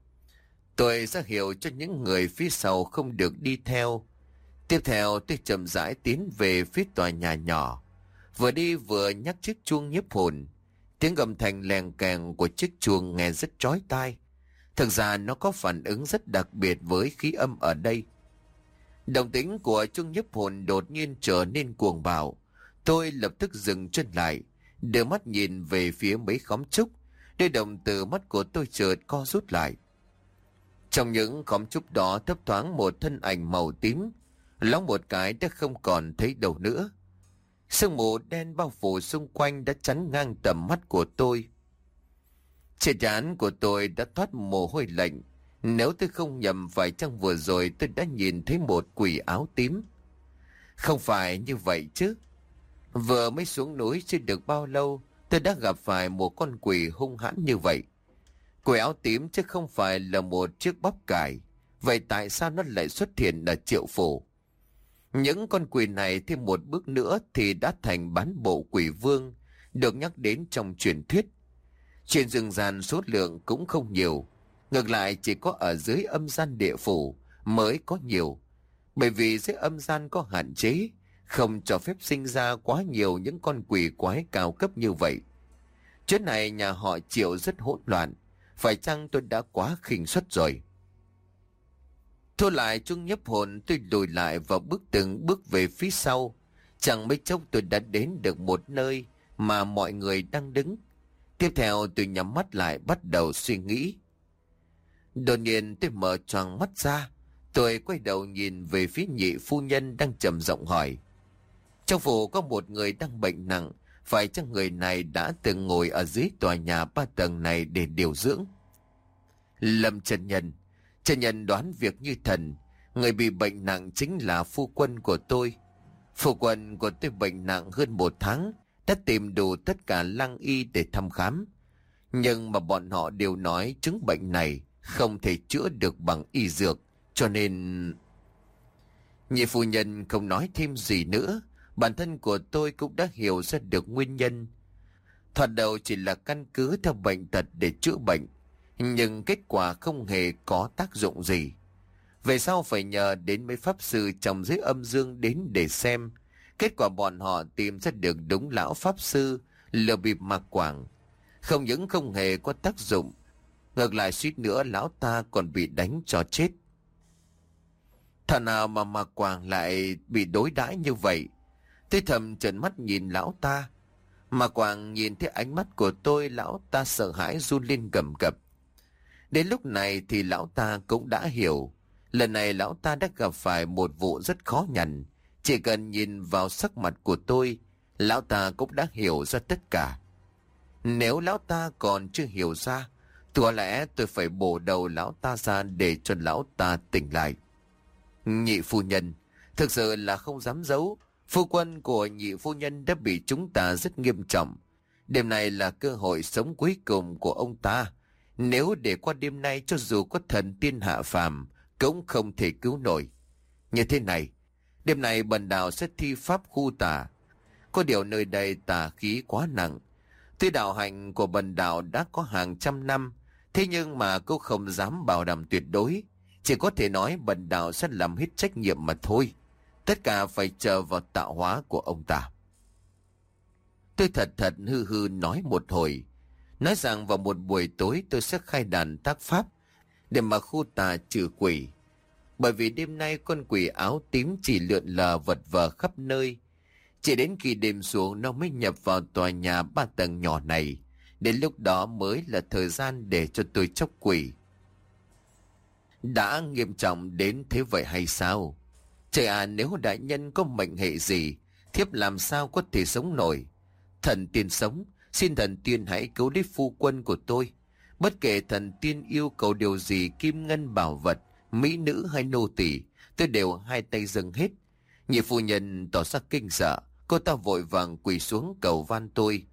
[SPEAKER 1] Tôi ra hiệu cho những người phía sau không được đi theo. Tiếp theo tôi chậm rãi tiến về phía tòa nhà nhỏ, vừa đi vừa nhắc chiếc chuông nhiếp hồn. Tiếng âm thanh leng keng của chiếc chuông nghe rất chói tai. Thực ra nó có phản ứng rất đặc biệt với khí âm ở đây. Động tĩnh của chuông nhiếp hồn đột nhiên trở nên cuồng bạo. Tôi lập tức dừng chân lại, đưa mắt nhìn về phía mấy khóm trúc. Đôi đồng từ mắt của tôi chợt co rút lại. Trong những khóm trúc đó thấp thoáng một thân ảnh màu tím, loáng một cái đã không còn thấy đâu nữa. Sương mù đen bao phủ xung quanh đã chắn ngang tầm mắt của tôi. Trên trán của tôi đã thoát mồ hôi lạnh. Nếu tôi không nhầm, phải chăng vừa rồi tôi đã nhìn thấy một quỷ áo tím? Không phải như vậy chứ. Vừa mới xuống núi chưa được bao lâu, tôi đã gặp phải một con quỷ hung hãn như vậy. Quỷ áo tím chứ không phải là một chiếc bắp cải. Vậy tại sao nó lại xuất hiện ở Triệu Phủ? Những con quỷ này thêm một bước nữa thì đã thành bán bộ quỷ vương, được nhắc đến trong truyền thuyết. Trên rừng gian số lượng cũng không nhiều, ngược lại chỉ có ở dưới âm gian địa phủ mới có nhiều. Bởi vì dưới âm gian có hạn chế, không cho phép sinh ra quá nhiều những con quỷ quái cao cấp như vậy. Chỗ này nhà họ Triệu rất hỗn loạn, phải chăng tôi đã quá khinh suất rồi? Thu lại chuông nhiếp hồn, tôi lùi lại và bước từng bước về phía sau. Chẳng mấy chốc tôi đã đến được một nơi mà mọi người đang đứng. Tiếp theo tôi nhắm mắt lại bắt đầu suy nghĩ. Đột nhiên tôi mở choàng mắt ra. Tôi quay đầu nhìn về phía nhị phu nhân đang trầm giọng hỏi. Trong phủ có một người đang bệnh nặng. Phải chăng người này đã từng ngồi ở dưới tòa nhà ba tầng này để điều dưỡng? Lâm chân nhân. Chân nhân đoán việc như thần. Người bị bệnh nặng chính là phu quân của tôi. Phu quân của tôi bệnh nặng hơn một tháng. Đã tìm đủ tất cả lăng y để thăm khám. Nhưng mà bọn họ đều nói chứng bệnh này không thể chữa được bằng y dược. Cho nên... Nhị phu nhân không nói thêm gì nữa. Bản thân của tôi cũng đã hiểu ra được nguyên nhân. Thoạt đầu chỉ là căn cứ theo bệnh tật để chữa bệnh. Nhưng kết quả không hề có tác dụng gì. Về sau phải nhờ đến mấy pháp sư trong giới âm dương đến để xem. Kết quả bọn họ tìm ra được đúng lão pháp sư lừa bịp Mạc Quảng. Không những không hề có tác dụng, ngược lại suýt nữa lão ta còn bị đánh cho chết. Thà nào mà Mạc Quảng lại bị đối đãi như vậy? Tôi thầm trợn mắt nhìn lão ta. Mạc Quảng nhìn thấy ánh mắt của tôi, lão ta sợ hãi run lên cầm cập. Đến lúc này thì lão ta cũng đã hiểu. Lần này lão ta đã gặp phải một vụ rất khó nhằn. Chỉ cần nhìn vào sắc mặt của tôi, lão ta cũng đã hiểu ra tất cả. Nếu lão ta còn chưa hiểu ra, có lẽ tôi phải bổ đầu lão ta ra để cho lão ta tỉnh lại. Nhị phu nhân, thực sự là không dám giấu. Phu quân của nhị phu nhân đã bị chúng ta rất nghiêm trọng. Đêm này là cơ hội sống cuối cùng của ông ta. Nếu để qua đêm nay, cho dù có thần tiên hạ phàm cũng không thể cứu nổi. Như thế này, đêm này bần đạo sẽ thi pháp khu tà. Có điều nơi đây tà khí quá nặng. Tuy đạo hạnh của bần đạo đã có hàng trăm năm, thế nhưng mà cũng không dám bảo đảm tuyệt đối. Chỉ có thể nói bần đạo sẽ làm hết trách nhiệm mà thôi. Tất cả phải chờ vào tạo hóa của ông ta. Tôi thật thật hư hư nói một hồi. Nói rằng vào một buổi tối tôi sẽ khai đàn tác pháp để mà khu tà trừ quỷ. Bởi vì đêm nay con quỷ áo tím chỉ lượn lờ vật vờ khắp nơi. Chỉ đến khi đêm xuống nó mới nhập vào tòa nhà ba tầng nhỏ này. Đến lúc đó mới là thời gian để cho tôi chóc quỷ. Đã nghiêm trọng đến thế vậy hay sao? Trời à, nếu đại nhân có mệnh hệ gì, thiếp làm sao có thể sống nổi? Thần tiên sống, xin thần tiên hãy cứu lấy phu quân của tôi. Bất kể thần tiên yêu cầu điều gì, kim ngân bảo vật, mỹ nữ hay nô tỳ, tôi đều hai tay dâng hết. Nhị phu nhân tỏ ra kinh sợ, cô ta vội vàng quỳ xuống cầu van tôi.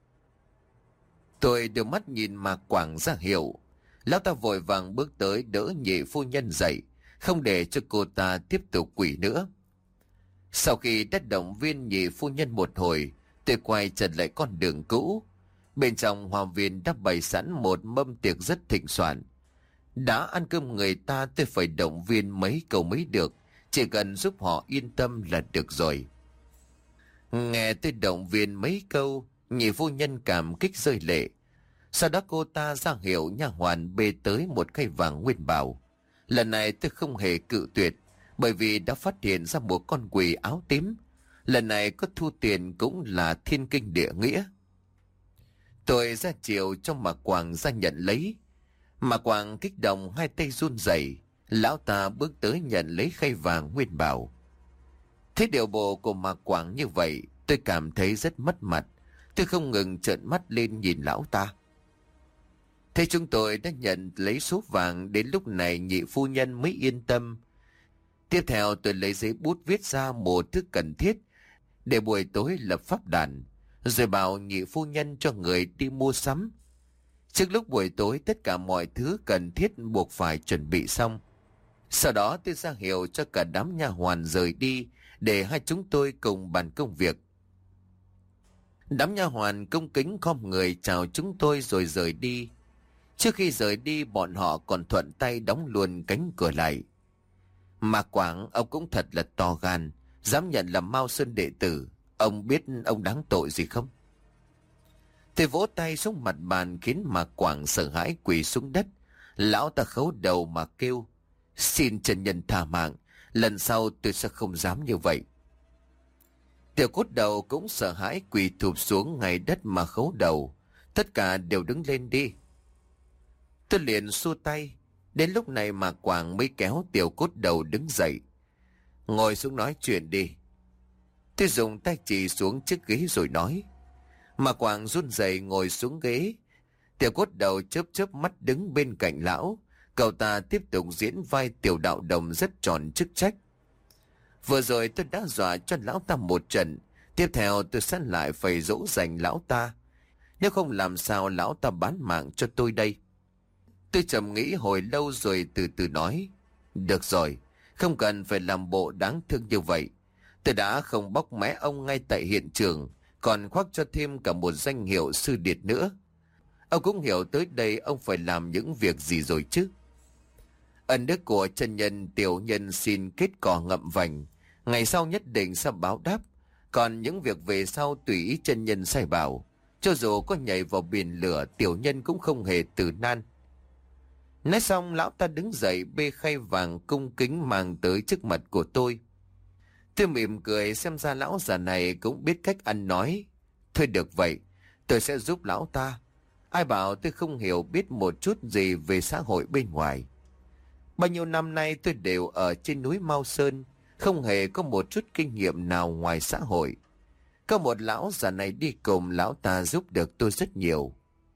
[SPEAKER 1] Tôi đưa mắt nhìn Mạc Quảng ra hiệu. Lão ta vội vàng bước tới đỡ nhị phu nhân dậy, không để cho cô ta tiếp tục quỳ nữa. Sau khi đã động viên nhị phu nhân một hồi, tôi quay trở lại con đường cũ. Bên trong hoa viên đã bày sẵn một mâm tiệc rất thịnh soạn. Đã ăn cơm người ta, tôi phải động viên mấy câu mới được. Chỉ cần giúp họ yên tâm là được rồi. Nghe tôi động viên mấy câu, nhị phu nhân cảm kích rơi lệ. Sau đó cô ta ra hiệu nha hoàn bê tới một khay vàng nguyên bảo. Lần này tôi không hề cự tuyệt, bởi vì đã phát hiện ra một con quỷ áo tím. Lần này có thu tiền cũng là thiên kinh địa nghĩa. Tôi ra chiều cho Mạc Quảng ra nhận lấy. Mạc Quảng kích động hai tay run rẩy. Lão ta bước tới nhận lấy khay vàng nguyên bảo. Thấy điệu bộ của Mạc Quảng như vậy, tôi cảm thấy rất mất mặt. Tôi không ngừng trợn mắt lên nhìn lão ta. Thế chúng tôi đã nhận lấy số vàng, đến lúc này nhị phu nhân mới yên tâm. Tiếp theo tôi lấy giấy bút viết ra một thứ cần thiết để buổi tối lập pháp đàn, rồi bảo nhị phu nhân cho người đi mua sắm. Trước lúc buổi tối tất cả mọi thứ cần thiết buộc phải chuẩn bị xong. Sau đó tôi ra hiệu cho cả đám nha hoàn rời đi để hai chúng tôi cùng bàn công việc. Đám nha hoàn cung kính khom người chào chúng tôi rồi rời đi. Trước khi rời đi, bọn họ còn thuận tay đóng luôn cánh cửa lại. Mạc Quảng, ông cũng thật là to gan, dám nhận làm Mao Sơn đệ tử. Ông biết ông đáng tội gì không? Tôi vỗ tay xuống mặt bàn khiến Mạc Quảng sợ hãi quỳ xuống đất. Lão ta khấu đầu mà kêu: Xin chân nhân tha mạng, lần sau tôi sẽ không dám như vậy. Tiểu Cốt Đầu cũng sợ hãi quỳ thụp xuống ngay đất mà khấu đầu. Tất cả đều đứng lên đi. Tôi liền xua tay. Đến lúc này mà Quảng mới kéo Tiểu Cốt Đầu đứng dậy. Ngồi xuống nói chuyện đi. Tôi dùng tay chỉ xuống chiếc ghế rồi nói. Mà Quảng run rẩy ngồi xuống ghế. Tiểu Cốt Đầu chớp chớp mắt đứng bên cạnh lão. Cậu ta tiếp tục diễn vai tiểu đạo đồng rất tròn chức trách. Vừa rồi tôi đã dọa cho lão ta một trận. Tiếp theo tôi sẽ lại phải dỗ dành lão ta. Nếu không làm sao lão ta bán mạng cho tôi đây. Tôi trầm nghĩ hồi lâu rồi từ từ nói. Được rồi, không cần phải làm bộ đáng thương như vậy. Tôi đã không bóc mẽ ông ngay tại hiện trường, còn khoác cho thêm cả một danh hiệu sư điệt nữa. Ông cũng hiểu tới đây ông phải làm những việc gì rồi chứ. Ân đức của chân nhân tiểu nhân xin kết cỏ ngậm vành, ngày sau nhất định sẽ báo đáp. Còn những việc về sau tùy ý chân nhân sai bảo. Cho dù có nhảy vào biển lửa, tiểu nhân cũng không hề từ nan. Nói xong lão ta đứng dậy bê khay vàng cung kính mang tới trước mặt của tôi. Tôi mỉm cười, xem ra lão già này cũng biết cách ăn nói. Thôi được vậy, tôi sẽ giúp lão ta. Ai bảo tôi không hiểu biết một chút gì về xã hội bên ngoài. Bao nhiêu năm nay tôi đều ở trên núi Mao Sơn, không hề có một chút kinh nghiệm nào ngoài xã hội. Có một lão già này đi cùng, lão ta giúp được tôi rất nhiều.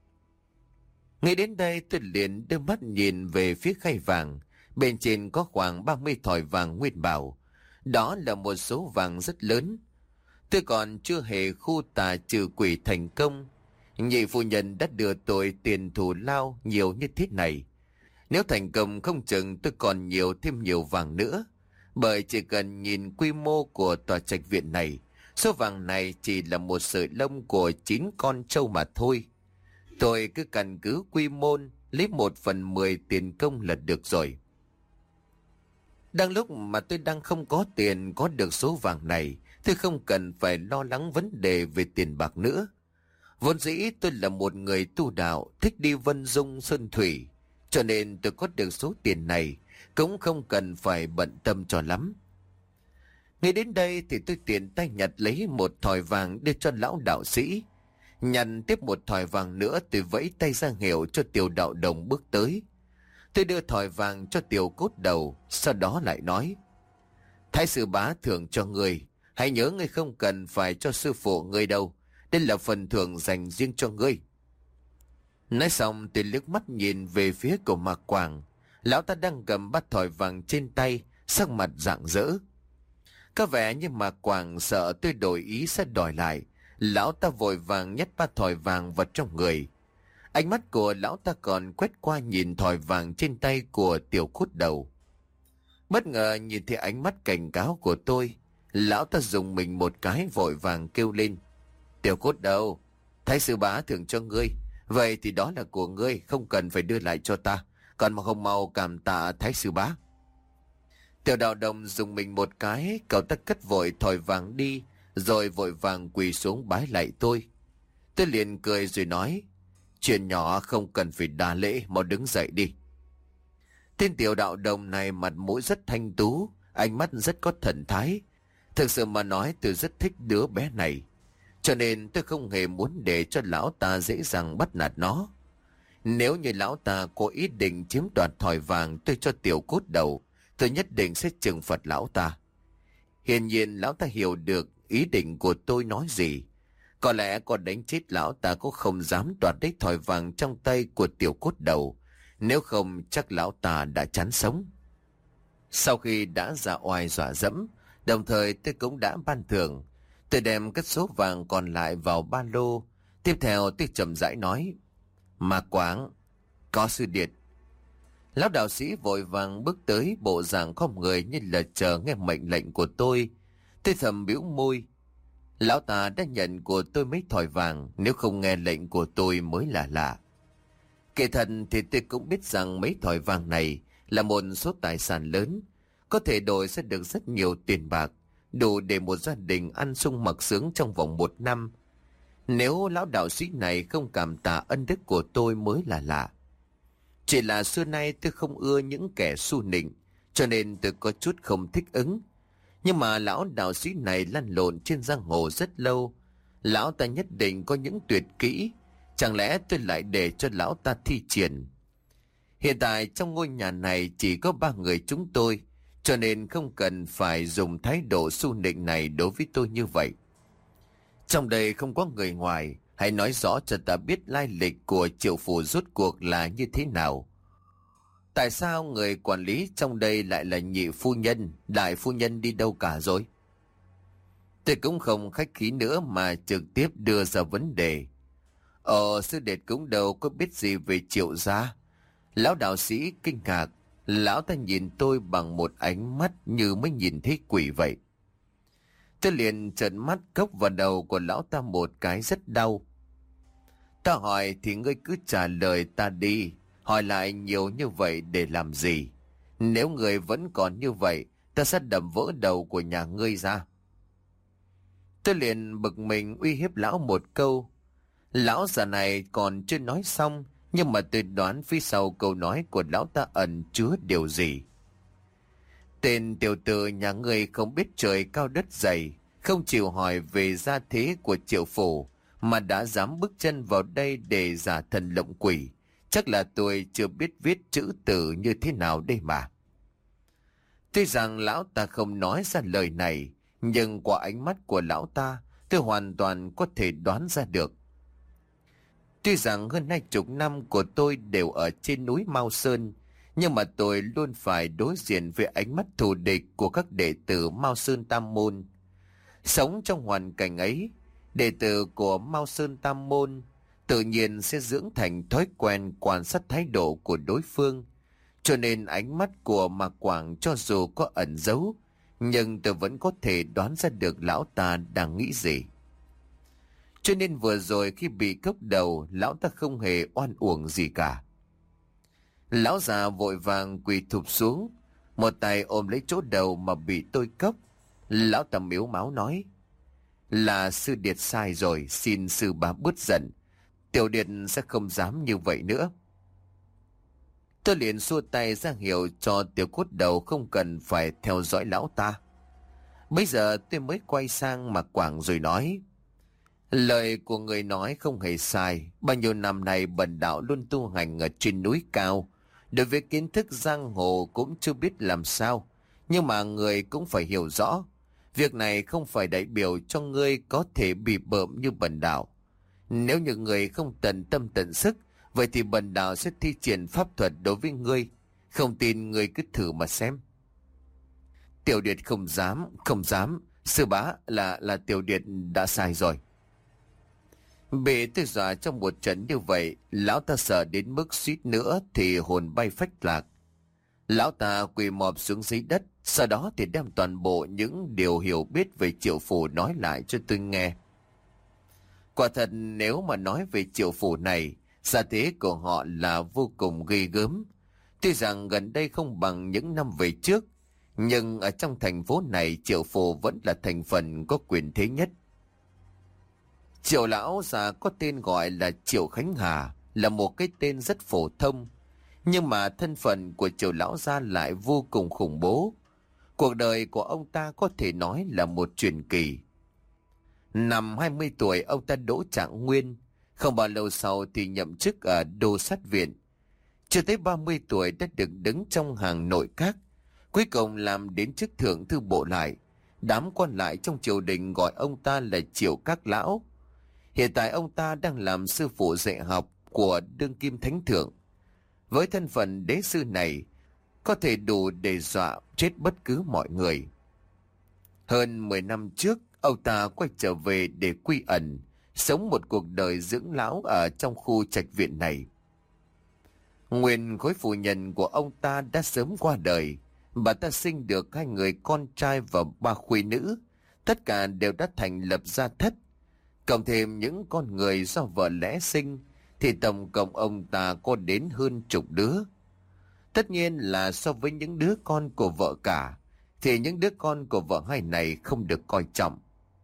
[SPEAKER 1] Ngay đến đây tôi liền đưa mắt nhìn về phía khay vàng. Bên trên có khoảng ba mươi thỏi vàng nguyên bảo. Đó là một số vàng rất lớn. Tôi còn chưa hề khu tà trừ quỷ thành công. Nhị phu nhân đã đưa tôi tiền thù lao nhiều như thế này. Nếu thành công không chừng tôi còn nhiều thêm nhiều vàng nữa. Bởi chỉ cần nhìn quy mô của tòa trạch viện này, số vàng này chỉ là một sợi lông của chín con trâu mà thôi. Tôi cứ căn cứ quy mô lấy một phần mười tiền công là được rồi. Đang lúc mà tôi đang không có tiền có được số vàng này, tôi không cần phải lo lắng vấn đề về tiền bạc nữa. Vốn dĩ tôi là một người tu đạo, thích đi vân dung sơn thủy, cho nên tôi có được số tiền này, cũng không cần phải bận tâm cho lắm. Ngay đến đây thì tôi tiện tay nhặt lấy một thỏi vàng đưa cho lão đạo sĩ. Nhặt tiếp một thỏi vàng nữa, tôi vẫy tay ra hiệu cho tiểu đạo đồng bước tới. Tôi đưa thỏi vàng cho Tiểu Cốt Đầu, sau đó lại nói. Thái sư bá thưởng cho ngươi, hãy nhớ ngươi không cần phải cho sư phụ ngươi đâu. Đây là phần thưởng dành riêng cho ngươi. Nói xong tôi liếc mắt nhìn về phía của Mạc Quảng. Lão ta đang cầm bát thỏi vàng trên tay, sắc mặt rạng rỡ. Có vẻ như Mạc Quảng sợ tôi đổi ý sẽ đòi lại. Lão ta vội vàng nhét bát thỏi vàng vào trong người. Ánh mắt của lão ta còn quét qua nhìn thỏi vàng trên tay của Tiểu Cốt Đầu. Bất ngờ nhìn thấy ánh mắt cảnh cáo của tôi, lão ta dùng mình một cái vội vàng kêu lên. Tiểu Cốt Đầu, thái sư bá thưởng cho ngươi, vậy thì đó là của ngươi, không cần phải đưa lại cho ta, còn mà không mau cảm tạ thái sư bá. Tiểu đạo đồng dùng mình một cái, cậu ta cất vội thỏi vàng đi, rồi vội vàng quỳ xuống bái lại tôi. Tôi liền cười rồi nói, chuyện nhỏ không cần phải đa lễ, mau đứng dậy đi. Tên tiểu đạo đồng này mặt mũi rất thanh tú, ánh mắt rất có thần thái. Thực sự mà nói tôi rất thích đứa bé này, cho nên tôi không hề muốn để cho lão ta dễ dàng bắt nạt nó. Nếu như lão ta có ý định chiếm đoạt thỏi vàng tôi cho Tiểu Cốt Đầu, tôi nhất định sẽ trừng phạt lão ta. Hiển nhiên lão ta hiểu được ý định của tôi nói gì. Có lẽ còn đánh chết lão ta cũng không dám đoạt lấy thỏi vàng trong tay của Tiểu Cốt Đầu. Nếu không chắc lão ta đã chán sống. Sau khi đã ra oai dọa dẫm, đồng thời tôi cũng đã ban thưởng. Tôi đem các số vàng còn lại vào ba lô. Tiếp theo tôi chậm rãi nói, Mạc Quảng, có sư điệt. Lão đạo sĩ vội vàng bước tới, bộ dạng khom người như là chờ nghe mệnh lệnh của tôi. Tôi thầm bĩu môi. Lão ta đã nhận của tôi mấy thỏi vàng, nếu không nghe lệnh của tôi mới là lạ. Kể thật thì tôi cũng biết rằng mấy thỏi vàng này là một số tài sản lớn, có thể đổi sẽ được rất nhiều tiền bạc, đủ để một gia đình ăn sung mặc sướng trong vòng một năm. Nếu lão đạo sĩ này không cảm tạ ân đức của tôi mới là lạ. Chỉ là xưa nay tôi không ưa những kẻ su nịnh, cho nên tôi có chút không thích ứng. Nhưng mà lão đạo sĩ này lăn lộn trên giang hồ rất lâu. Lão ta nhất định có những tuyệt kỹ. Chẳng lẽ tôi lại để cho lão ta thi triển? Hiện tại trong ngôi nhà này chỉ có ba người chúng tôi, cho nên không cần phải dùng thái độ xu nịnh này đối với tôi như vậy. Trong đây không có người ngoài, hãy nói rõ cho ta biết lai lịch của Triệu Phủ rốt cuộc là như thế nào. Tại sao người quản lý trong đây lại là nhị phu nhân, đại phu nhân đi đâu cả rồi? Tôi cũng không khách khí nữa mà trực tiếp đưa ra vấn đề. Ờ, sư đệ cũng đâu có biết gì về Triệu gia. Lão đạo sĩ kinh ngạc, lão ta nhìn tôi bằng một ánh mắt như mới nhìn thấy quỷ vậy. Tôi liền trợn mắt cốc vào đầu của lão ta một cái rất đau. Ta hỏi thì ngươi cứ trả lời ta đi, hỏi lại nhiều như vậy để làm gì? Nếu ngươi vẫn còn như vậy, ta sẽ đập vỡ đầu của nhà ngươi ra. Tôi liền bực mình uy hiếp lão một câu. Lão già này còn chưa nói xong, nhưng mà tôi đoán phía sau câu nói của lão ta ẩn chứa điều gì. Tên tiểu tử nhà ngươi không biết trời cao đất dày, không chịu hỏi về gia thế của Triệu Phủ, mà đã dám bước chân vào đây để giả thần lộng quỷ. Chắc là tôi chưa biết viết chữ tử như thế nào đây mà. Tuy rằng lão ta không nói ra lời này, nhưng qua ánh mắt của lão ta, tôi hoàn toàn có thể đoán ra được. Tuy rằng hơn hai chục năm của tôi đều ở trên núi Mao Sơn, nhưng mà tôi luôn phải đối diện với ánh mắt thù địch của các đệ tử Mao Sơn Tam Môn. Sống trong hoàn cảnh ấy, đệ tử của Mao Sơn Tam Môn tự nhiên sẽ dưỡng thành thói quen quan sát thái độ của đối phương. Cho nên ánh mắt của Mạc Quảng cho dù có ẩn giấu, nhưng tôi vẫn có thể đoán ra được lão ta đang nghĩ gì. Cho nên vừa rồi khi bị cốc đầu, lão ta không hề oan uổng gì cả. Lão già vội vàng quỳ thụp xuống, một tay ôm lấy chỗ đầu mà bị tôi cốc. Lão ta miếu máu nói, là sư điệt sai rồi, xin sư bá bớt giận. Tiểu điệt sẽ không dám như vậy nữa. Tôi liền xua tay ra hiệu cho tiểu cốt đầu không cần phải theo dõi lão ta. Bây giờ tôi mới quay sang Mạc Quảng rồi nói, lời của người nói không hề sai. Bao nhiêu năm nay bần đạo luôn tu hành ở trên núi cao, đối với kiến thức giang hồ cũng chưa biết làm sao. Nhưng mà người cũng phải hiểu rõ, việc này không phải đại biểu cho ngươi có thể bị bợm như bần đạo. Nếu như người không tận tâm tận sức, vậy thì bần đạo sẽ thi triển pháp thuật đối với ngươi. Không tin ngươi cứ thử mà xem. Tiểu điệt không dám, không dám. Sư bá là là tiểu điệt đã sai rồi. Bị tôi dọa trong một trận như vậy, lão ta sợ đến mức suýt nữa thì hồn bay phách lạc. Lão ta quỳ mọp xuống dưới đất, sau đó thì đem toàn bộ những điều hiểu biết về Triệu Phủ nói lại cho tôi nghe. Quả thật nếu mà nói về Triệu Phủ này, gia thế của họ là vô cùng ghê gớm. Tuy rằng gần đây không bằng những năm về trước, nhưng ở trong thành phố này Triệu Phủ vẫn là thành phần có quyền thế nhất. Triệu lão già có tên gọi là Triệu Khánh Hà, là một cái tên rất phổ thông, nhưng mà thân phận của Triệu lão gia lại vô cùng khủng bố. Cuộc đời của ông ta có thể nói là một truyền kỳ. Năm hai mươi tuổi ông ta đỗ trạng nguyên, không bao lâu sau thì nhậm chức ở đô sát viện. Chưa tới ba mươi tuổi đã được đứng trong hàng nội các, cuối cùng làm đến chức thượng thư bộ lại. Đám quan lại trong triều đình gọi ông ta là Triệu các lão. Hiện tại ông ta đang làm sư phụ dạy học của đương kim thánh thượng. Với thân phận đế sư này, có thể đủ để dọa chết bất cứ mọi người. Hơn mười năm trước, ông ta quay trở về để quy ẩn, sống một cuộc đời dưỡng lão ở trong khu trạch viện này. Nguyên khối phu nhân của ông ta đã sớm qua đời. Bà ta sinh được hai người con trai và ba khuê nữ, tất cả đều đã thành lập gia thất. Cộng thêm những con người do vợ lẽ sinh, thì tổng cộng ông ta có đến hơn chục đứa. Tất nhiên là so với những đứa con của vợ cả, thì những đứa con của vợ hai này không được coi trọng.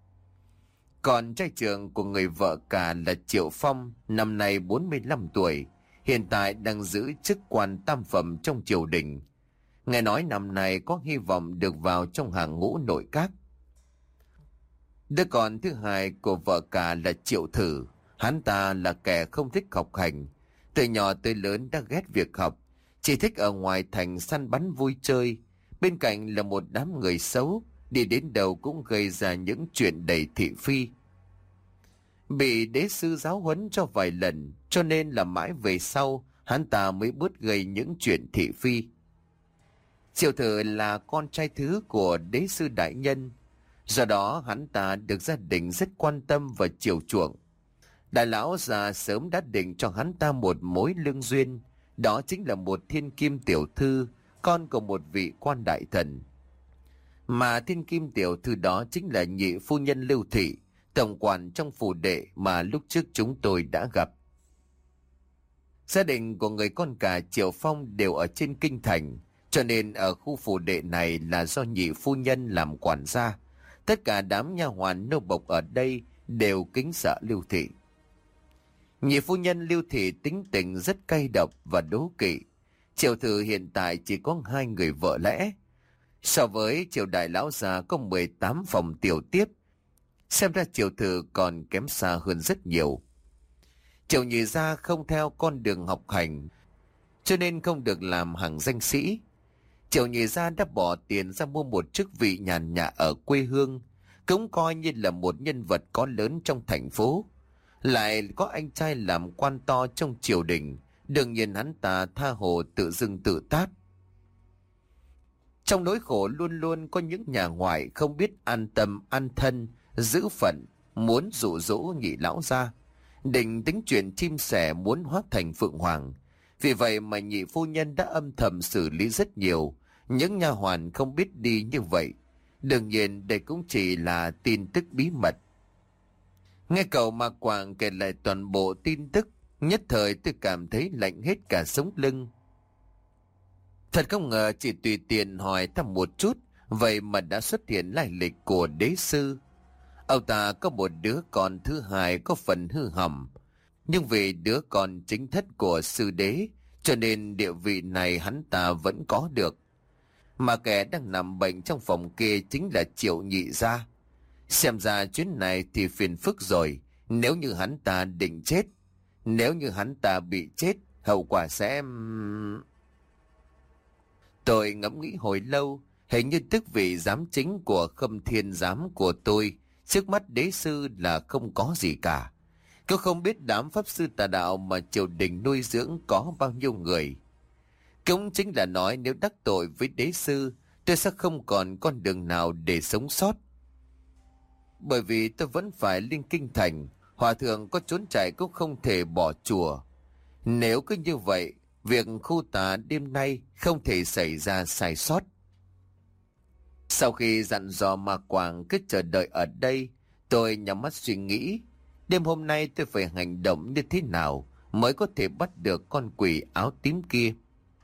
[SPEAKER 1] Còn trai trưởng của người vợ cả là Triệu Phong, năm nay bốn mươi lăm tuổi, hiện tại đang giữ chức quan tam phẩm trong triều đình. Nghe nói năm nay có hy vọng được vào trong hàng ngũ nội các. Đứa con thứ hai của vợ cả là Triệu Thử. Hắn ta là kẻ không thích học hành. Từ nhỏ tới lớn đã ghét việc học, chỉ thích ở ngoài thành săn bắn vui chơi. Bên cạnh là một đám người xấu, đi đến đâu cũng gây ra những chuyện đầy thị phi. Bị đế sư giáo huấn cho vài lần, cho nên là mãi về sau hắn ta mới bớt gây những chuyện thị phi. Triệu Thử là con trai thứ của đế sư đại nhân, do đó hắn ta được gia đình rất quan tâm và chiều chuộng. Đại lão già sớm đã định cho hắn ta một mối lương duyên, đó chính là một thiên kim tiểu thư, con của một vị quan đại thần. Mà thiên kim tiểu thư đó chính là nhị phu nhân Lưu Thị, tổng quản trong phủ đệ mà lúc trước chúng tôi đã gặp. Gia đình của người con cả Triệu Phong đều ở trên kinh thành, cho nên ở khu phủ đệ này là do nhị phu nhân làm quản gia. Tất cả đám nha hoàn nô bộc ở đây đều kính sợ Lưu Thị. Nhị phu nhân Lưu Thị tính tình rất cay độc và đố kỵ. Triệu Thử hiện tại chỉ có hai người vợ lẽ. So với Triệu đại lão già có mười tám phòng tiểu tiếp, xem ra Triệu Thử còn kém xa hơn rất nhiều. Triệu nhị gia không theo con đường học hành, cho nên không được làm hàng danh sĩ. Triệu nhị gia đã bỏ tiền ra mua một chức vị nhàn nhã ở quê hương, cũng coi như là một nhân vật có lớn trong thành phố. Lại có anh trai làm quan to trong triều đình, đương nhiên hắn ta tha hồ tự dưng tự tát. Trong nỗi khổ luôn luôn có những nhà ngoại không biết an tâm an thân, giữ phận, muốn dụ dỗ nhị lão gia, định tính chuyện chim sẻ muốn hóa thành phượng hoàng. Vì vậy mà nhị phu nhân đã âm thầm xử lý rất nhiều những nha hoàn không biết đi như vậy. Đương nhiên đây cũng chỉ là tin tức bí mật. Nghe cậu Mạc Quảng kể lại toàn bộ tin tức, nhất thời tôi cảm thấy lạnh hết cả sống lưng. Thật không ngờ chỉ tùy tiện hỏi thăm một chút, vậy mà đã xuất hiện lai lịch của đế sư. Ông ta có một đứa con thứ hai có phần hư hỏng, nhưng vì đứa con chính thất của sư đế, cho nên địa vị này hắn ta vẫn có được. Mà kẻ đang nằm bệnh trong phòng kia chính là Triệu nhị gia. Xem ra chuyến này thì phiền phức rồi. Nếu như hắn ta định chết, nếu như hắn ta bị chết, hậu quả sẽ... Tôi ngẫm nghĩ hồi lâu, hình như tước vị giám chính của Khâm Thiên giám của tôi trước mắt đế sư là không có gì cả. Tôi không biết đám pháp sư tà đạo mà triều đình nuôi dưỡng có bao nhiêu người. Cũng chính là nói nếu đắc tội với đế sư, tôi sẽ không còn con đường nào để sống sót. Bởi vì tôi vẫn phải lên kinh thành, hòa thượng có trốn chạy cũng không thể bỏ chùa. Nếu cứ như vậy, việc khu tà đêm nay không thể xảy ra sai sót. Sau khi dặn dò Mạc Quảng cứ chờ đợi ở đây, tôi nhắm mắt suy nghĩ. Đêm hôm nay tôi phải hành động như thế nào mới có thể bắt được con quỷ áo tím kia.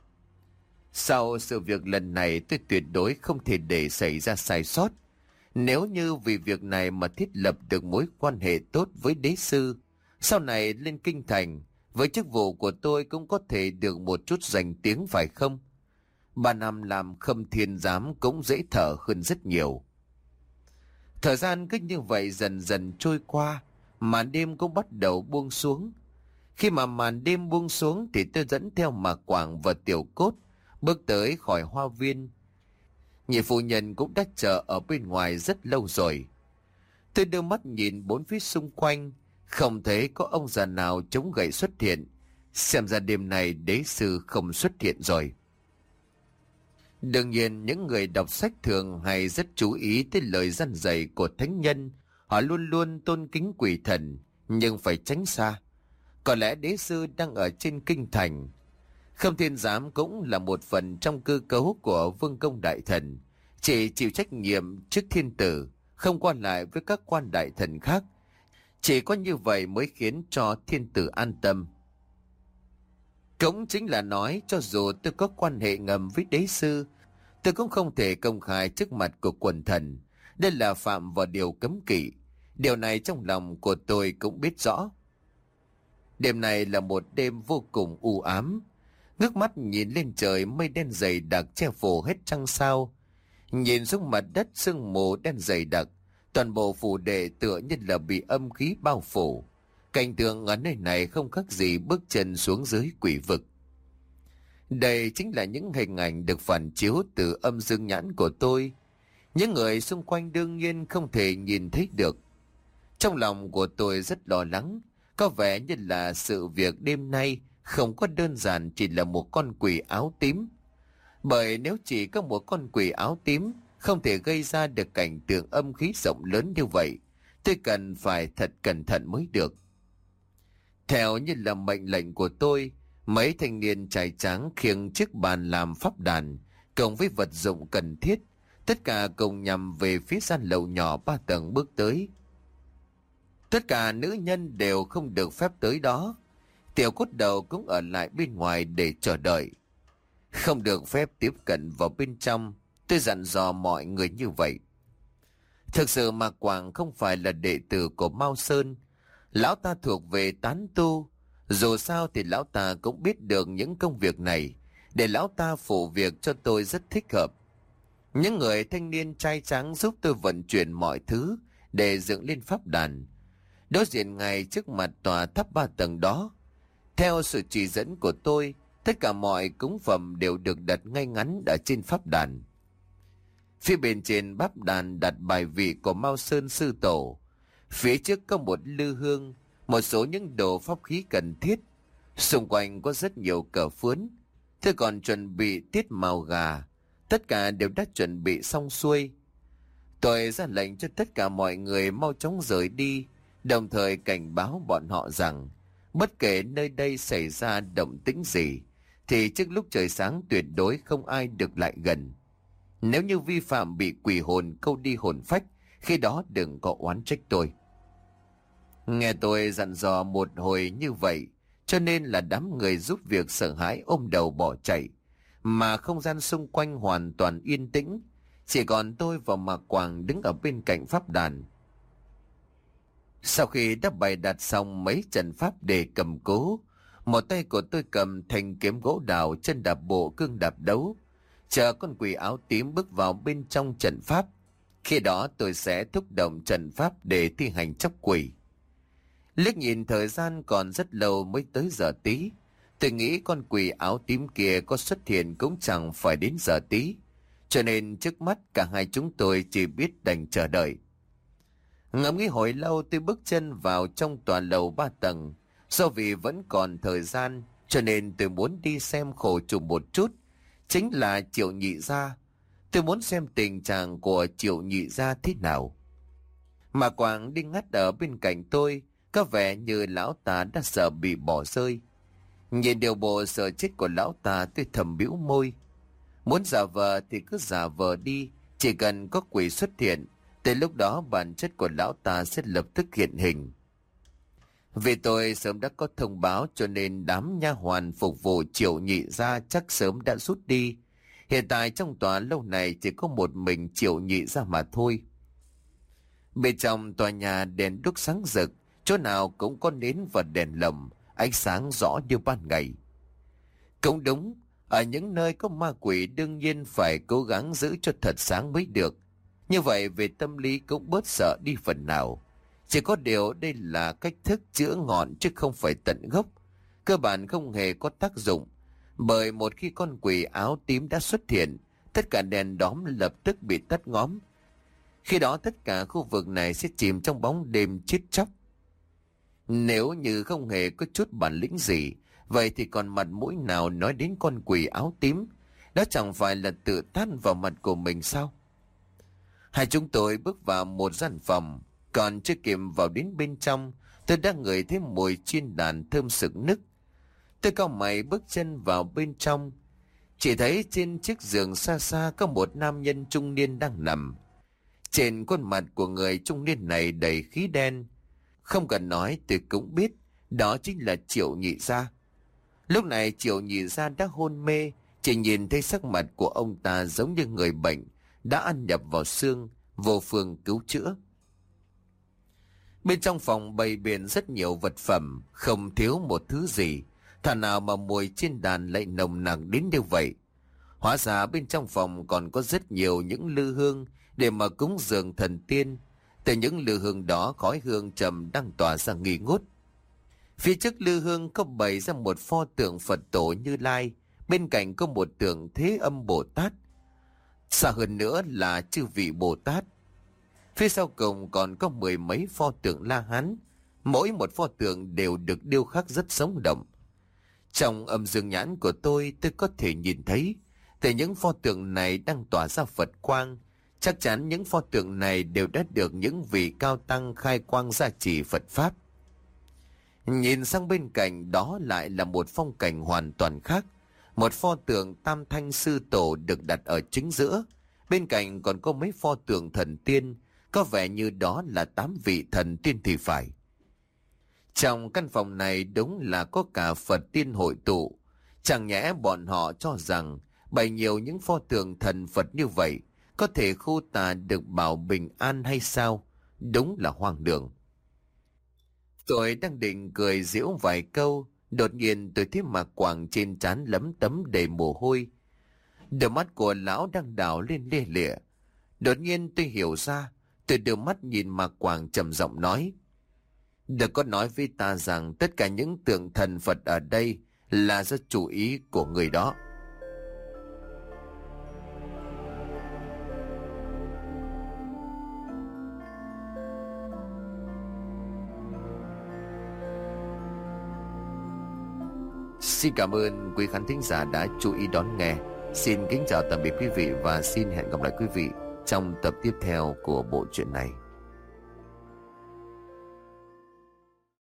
[SPEAKER 1] Sau sự việc lần này tôi tuyệt đối không thể để xảy ra sai sót. Nếu như vì việc này mà thiết lập được mối quan hệ tốt với đế sư, sau này lên kinh thành, với chức vụ của tôi cũng có thể được một chút danh tiếng phải không? Ba năm làm Khâm Thiên giám cũng dễ thở hơn rất nhiều. Thời gian cứ như vậy dần dần trôi qua, màn đêm cũng bắt đầu buông xuống. Khi mà màn đêm buông xuống thì tôi dẫn theo Mạc Quảng và Tiểu Cốt bước tới khỏi hoa viên. Nhị phu nhân cũng đã chờ ở bên ngoài rất lâu rồi. Tôi đưa mắt nhìn bốn phía xung quanh, không thấy có ông già nào chống gậy xuất hiện. Xem ra đêm này đế sư không xuất hiện rồi. Đương nhiên những người đọc sách thường hay rất chú ý tới lời răn dạy của thánh nhân. Họ luôn luôn tôn kính quỷ thần, nhưng phải tránh xa. Có lẽ đế sư đang ở trên kinh thành. Khâm Thiên giám cũng là một phần trong cơ cấu của vương công đại thần, chỉ chịu trách nhiệm trước thiên tử, không quan lại với các quan đại thần khác. Chỉ có như vậy mới khiến cho thiên tử an tâm. Cũng chính là nói cho dù tôi có quan hệ ngầm với đế sư, tôi cũng không thể công khai trước mặt của quần thần. Đây là phạm vào điều cấm kỵ. Điều này trong lòng của tôi cũng biết rõ. Đêm này là một đêm vô cùng u ám. ngước mắt nhìn lên trời, mây đen dày đặc che phủ hết trăng sao. Nhìn xuống mặt đất, sương mù đen dày đặc, toàn bộ phủ đệ tựa như là bị âm khí bao phủ. Cảnh tượng ở nơi này không khác gì bước chân xuống dưới quỷ vực. Đây chính là những hình ảnh được phản chiếu từ âm dương nhãn của tôi. Những người xung quanh đương nhiên không thể nhìn thấy được. Trong lòng của tôi rất lo lắng, có vẻ như là sự việc đêm nay không có đơn giản chỉ là một con quỷ áo tím. Bởi nếu chỉ có một con quỷ áo tím không thể gây ra được cảnh tượng âm khí rộng lớn như vậy, tôi cần phải thật cẩn thận mới được. Theo như là mệnh lệnh của tôi, mấy thanh niên trai tráng khiêng chiếc bàn làm pháp đàn cộng với vật dụng cần thiết, tất cả cùng nhằm về phía gian lầu nhỏ ba tầng bước tới. Tất cả nữ nhân đều không được phép tới đó. Tiểu cốt đầu cũng ở lại bên ngoài để chờ đợi. Không được phép tiếp cận vào bên trong. Tôi dặn dò mọi người như vậy. Thực sự Mạc Quảng không phải là đệ tử của Mao Sơn. Lão ta thuộc về tán tu. Dù sao thì lão ta cũng biết được những công việc này, để lão ta phụ việc cho tôi rất thích hợp. Những người thanh niên trai tráng giúp tôi vận chuyển mọi thứ để dựng lên pháp đàn. Đối diện ngay trước mặt tòa tháp ba tầng đó, theo sự chỉ dẫn của tôi, tất cả mọi cúng phẩm đều được đặt ngay ngắn ở trên pháp đàn. Phía bên trên báp đàn đặt bài vị của Mao Sơn sư tổ. Phía trước có một lư hương, một số những đồ pháp khí cần thiết. Xung quanh có rất nhiều cờ phướn. Tôi còn chuẩn bị tiết màu gà. Tất cả đều đã chuẩn bị xong xuôi. Tôi ra lệnh cho tất cả mọi người mau chóng rời đi, đồng thời cảnh báo bọn họ rằng bất kể nơi đây xảy ra động tĩnh gì thì trước lúc trời sáng tuyệt đối không ai được lại gần. Nếu như vi phạm bị quỷ hồn câu đi hồn phách, khi đó đừng có oán trách tôi. Nghe tôi dặn dò một hồi như vậy, cho nên là đám người giúp việc sợ hãi ôm đầu bỏ chạy, mà không gian xung quanh hoàn toàn yên tĩnh, chỉ còn tôi và Mạc Quảng đứng ở bên cạnh pháp đàn. Sau khi đã bày đặt xong mấy trận pháp để cầm cố, một tay của tôi cầm thanh kiếm gỗ đào, chân đạp bộ cương đạp đấu, chờ con quỷ áo tím bước vào bên trong trận pháp. Khi đó tôi sẽ thúc động trận pháp để thi hành chóc quỷ. Liếc nhìn thời gian còn rất lâu mới tới giờ tí, tôi nghĩ con quỷ áo tím kia có xuất hiện cũng chẳng phải đến giờ tí, cho nên trước mắt cả hai chúng tôi chỉ biết đành chờ đợi. Ngẫm nghĩ hồi lâu, tôi bước chân vào trong tòa lầu ba tầng. Do vì vẫn còn thời gian, cho nên tôi muốn đi xem khổ chủ một chút, chính là Triệu Nhị Gia. Tôi muốn xem tình trạng của Triệu Nhị Gia thế nào. Mà Quảng đi ngắt ở bên cạnh tôi, có vẻ như lão ta đã sợ bị bỏ rơi. Nhìn điều bộ sợ chết của lão ta, tôi thầm bĩu môi. Muốn giả vờ thì cứ giả vờ đi, chỉ cần có quỷ xuất hiện, tới lúc đó bản chất của lão ta sẽ lập tức hiện hình. Vì tôi sớm đã có thông báo, cho nên đám nha hoàn phục vụ Triệu Nhị Gia chắc sớm đã rút đi. Hiện tại trong tòa lâu này chỉ có một mình Triệu Nhị Gia mà thôi. Bên trong tòa nhà đèn đuốc sáng rực, chỗ nào cũng có nến và đèn lồng, ánh sáng rõ như ban ngày. Cũng đúng, ở những nơi có ma quỷ đương nhiên phải cố gắng giữ cho thật sáng mới được. Như vậy về tâm lý cũng bớt sợ đi phần nào. Chỉ có điều đây là cách thức chữa ngọn chứ không phải tận gốc. Cơ bản không hề có tác dụng. Bởi một khi con quỷ áo tím đã xuất hiện, tất cả đèn đóm lập tức bị tắt ngóm. Khi đó tất cả khu vực này sẽ chìm trong bóng đêm chết chóc. Nếu như không hề có chút bản lĩnh gì, vậy thì còn mặt mũi nào nói đến con quỷ áo tím? Đó chẳng phải là tự tát vào mặt của mình sao? Hai chúng tôi bước vào một gian phòng, còn chưa kịp vào đến bên trong, tôi đã ngửi thấy mùi chiên đàn thơm sực nức. Tôi cau mày bước chân vào bên trong, chỉ thấy trên chiếc giường xa xa có một nam nhân trung niên đang nằm. Trên khuôn mặt của người trung niên này đầy khí đen. Không cần nói tôi cũng biết, đó chính là Triệu Nhị Gia. Lúc này Triệu Nhị Gia đã hôn mê, chỉ nhìn thấy sắc mặt của ông ta giống như người bệnh đã ăn nhập vào xương, vô phương cứu chữa. Bên trong phòng bày biện rất nhiều vật phẩm, không thiếu một thứ gì. Thà nào mà mùi trên đàn lại nồng nặc đến như vậy. Hóa ra bên trong phòng còn có rất nhiều những lư hương để mà cúng dường thần tiên. Từ những lư hương đó khói hương trầm đang tỏa ra nghi ngút. Phía trước lư hương có bày ra một pho tượng Phật tổ Như Lai, bên cạnh có một tượng Thế Âm Bồ Tát, xa hơn nữa là chư vị Bồ Tát. Phía sau cùng còn có mười mấy pho tượng La Hán, mỗi một pho tượng đều được điêu khắc rất sống động. Trong âm dương nhãn của tôi, tôi có thể nhìn thấy, từ những pho tượng này đang tỏa ra Phật quang. Chắc chắn những pho tượng này đều đã được những vị cao tăng khai quang gia trì Phật Pháp. Nhìn sang bên cạnh đó lại là một phong cảnh hoàn toàn khác. Một pho tượng Tam Thanh Sư Tổ được đặt ở chính giữa. Bên cạnh còn có mấy pho tượng thần tiên, có vẻ như đó là tám vị thần tiên thì phải. Trong căn phòng này đúng là có cả Phật tiên hội tụ. Chẳng nhẽ bọn họ cho rằng bày nhiều những pho tượng thần Phật như vậy có thể khu tà được bảo bình an hay sao? Đúng là hoang đường. Tôi đang định cười giễu vài câu, đột nhiên tôi thấy Mạc Quảng trên trán lấm tấm đầy mồ hôi. Đôi mắt của lão đang đảo lên lia lịa. Đột nhiên tôi hiểu ra, tôi đưa mắt nhìn Mạc Quảng trầm giọng nói: đừng có nói với ta rằng tất cả những tượng thần Phật ở đây là do chủ ý của người đó. Xin cảm ơn quý khán thính giả đã chú ý đón nghe. Xin kính chào tạm biệt quý vị và xin hẹn gặp lại quý vị trong tập tiếp theo của bộ truyện này.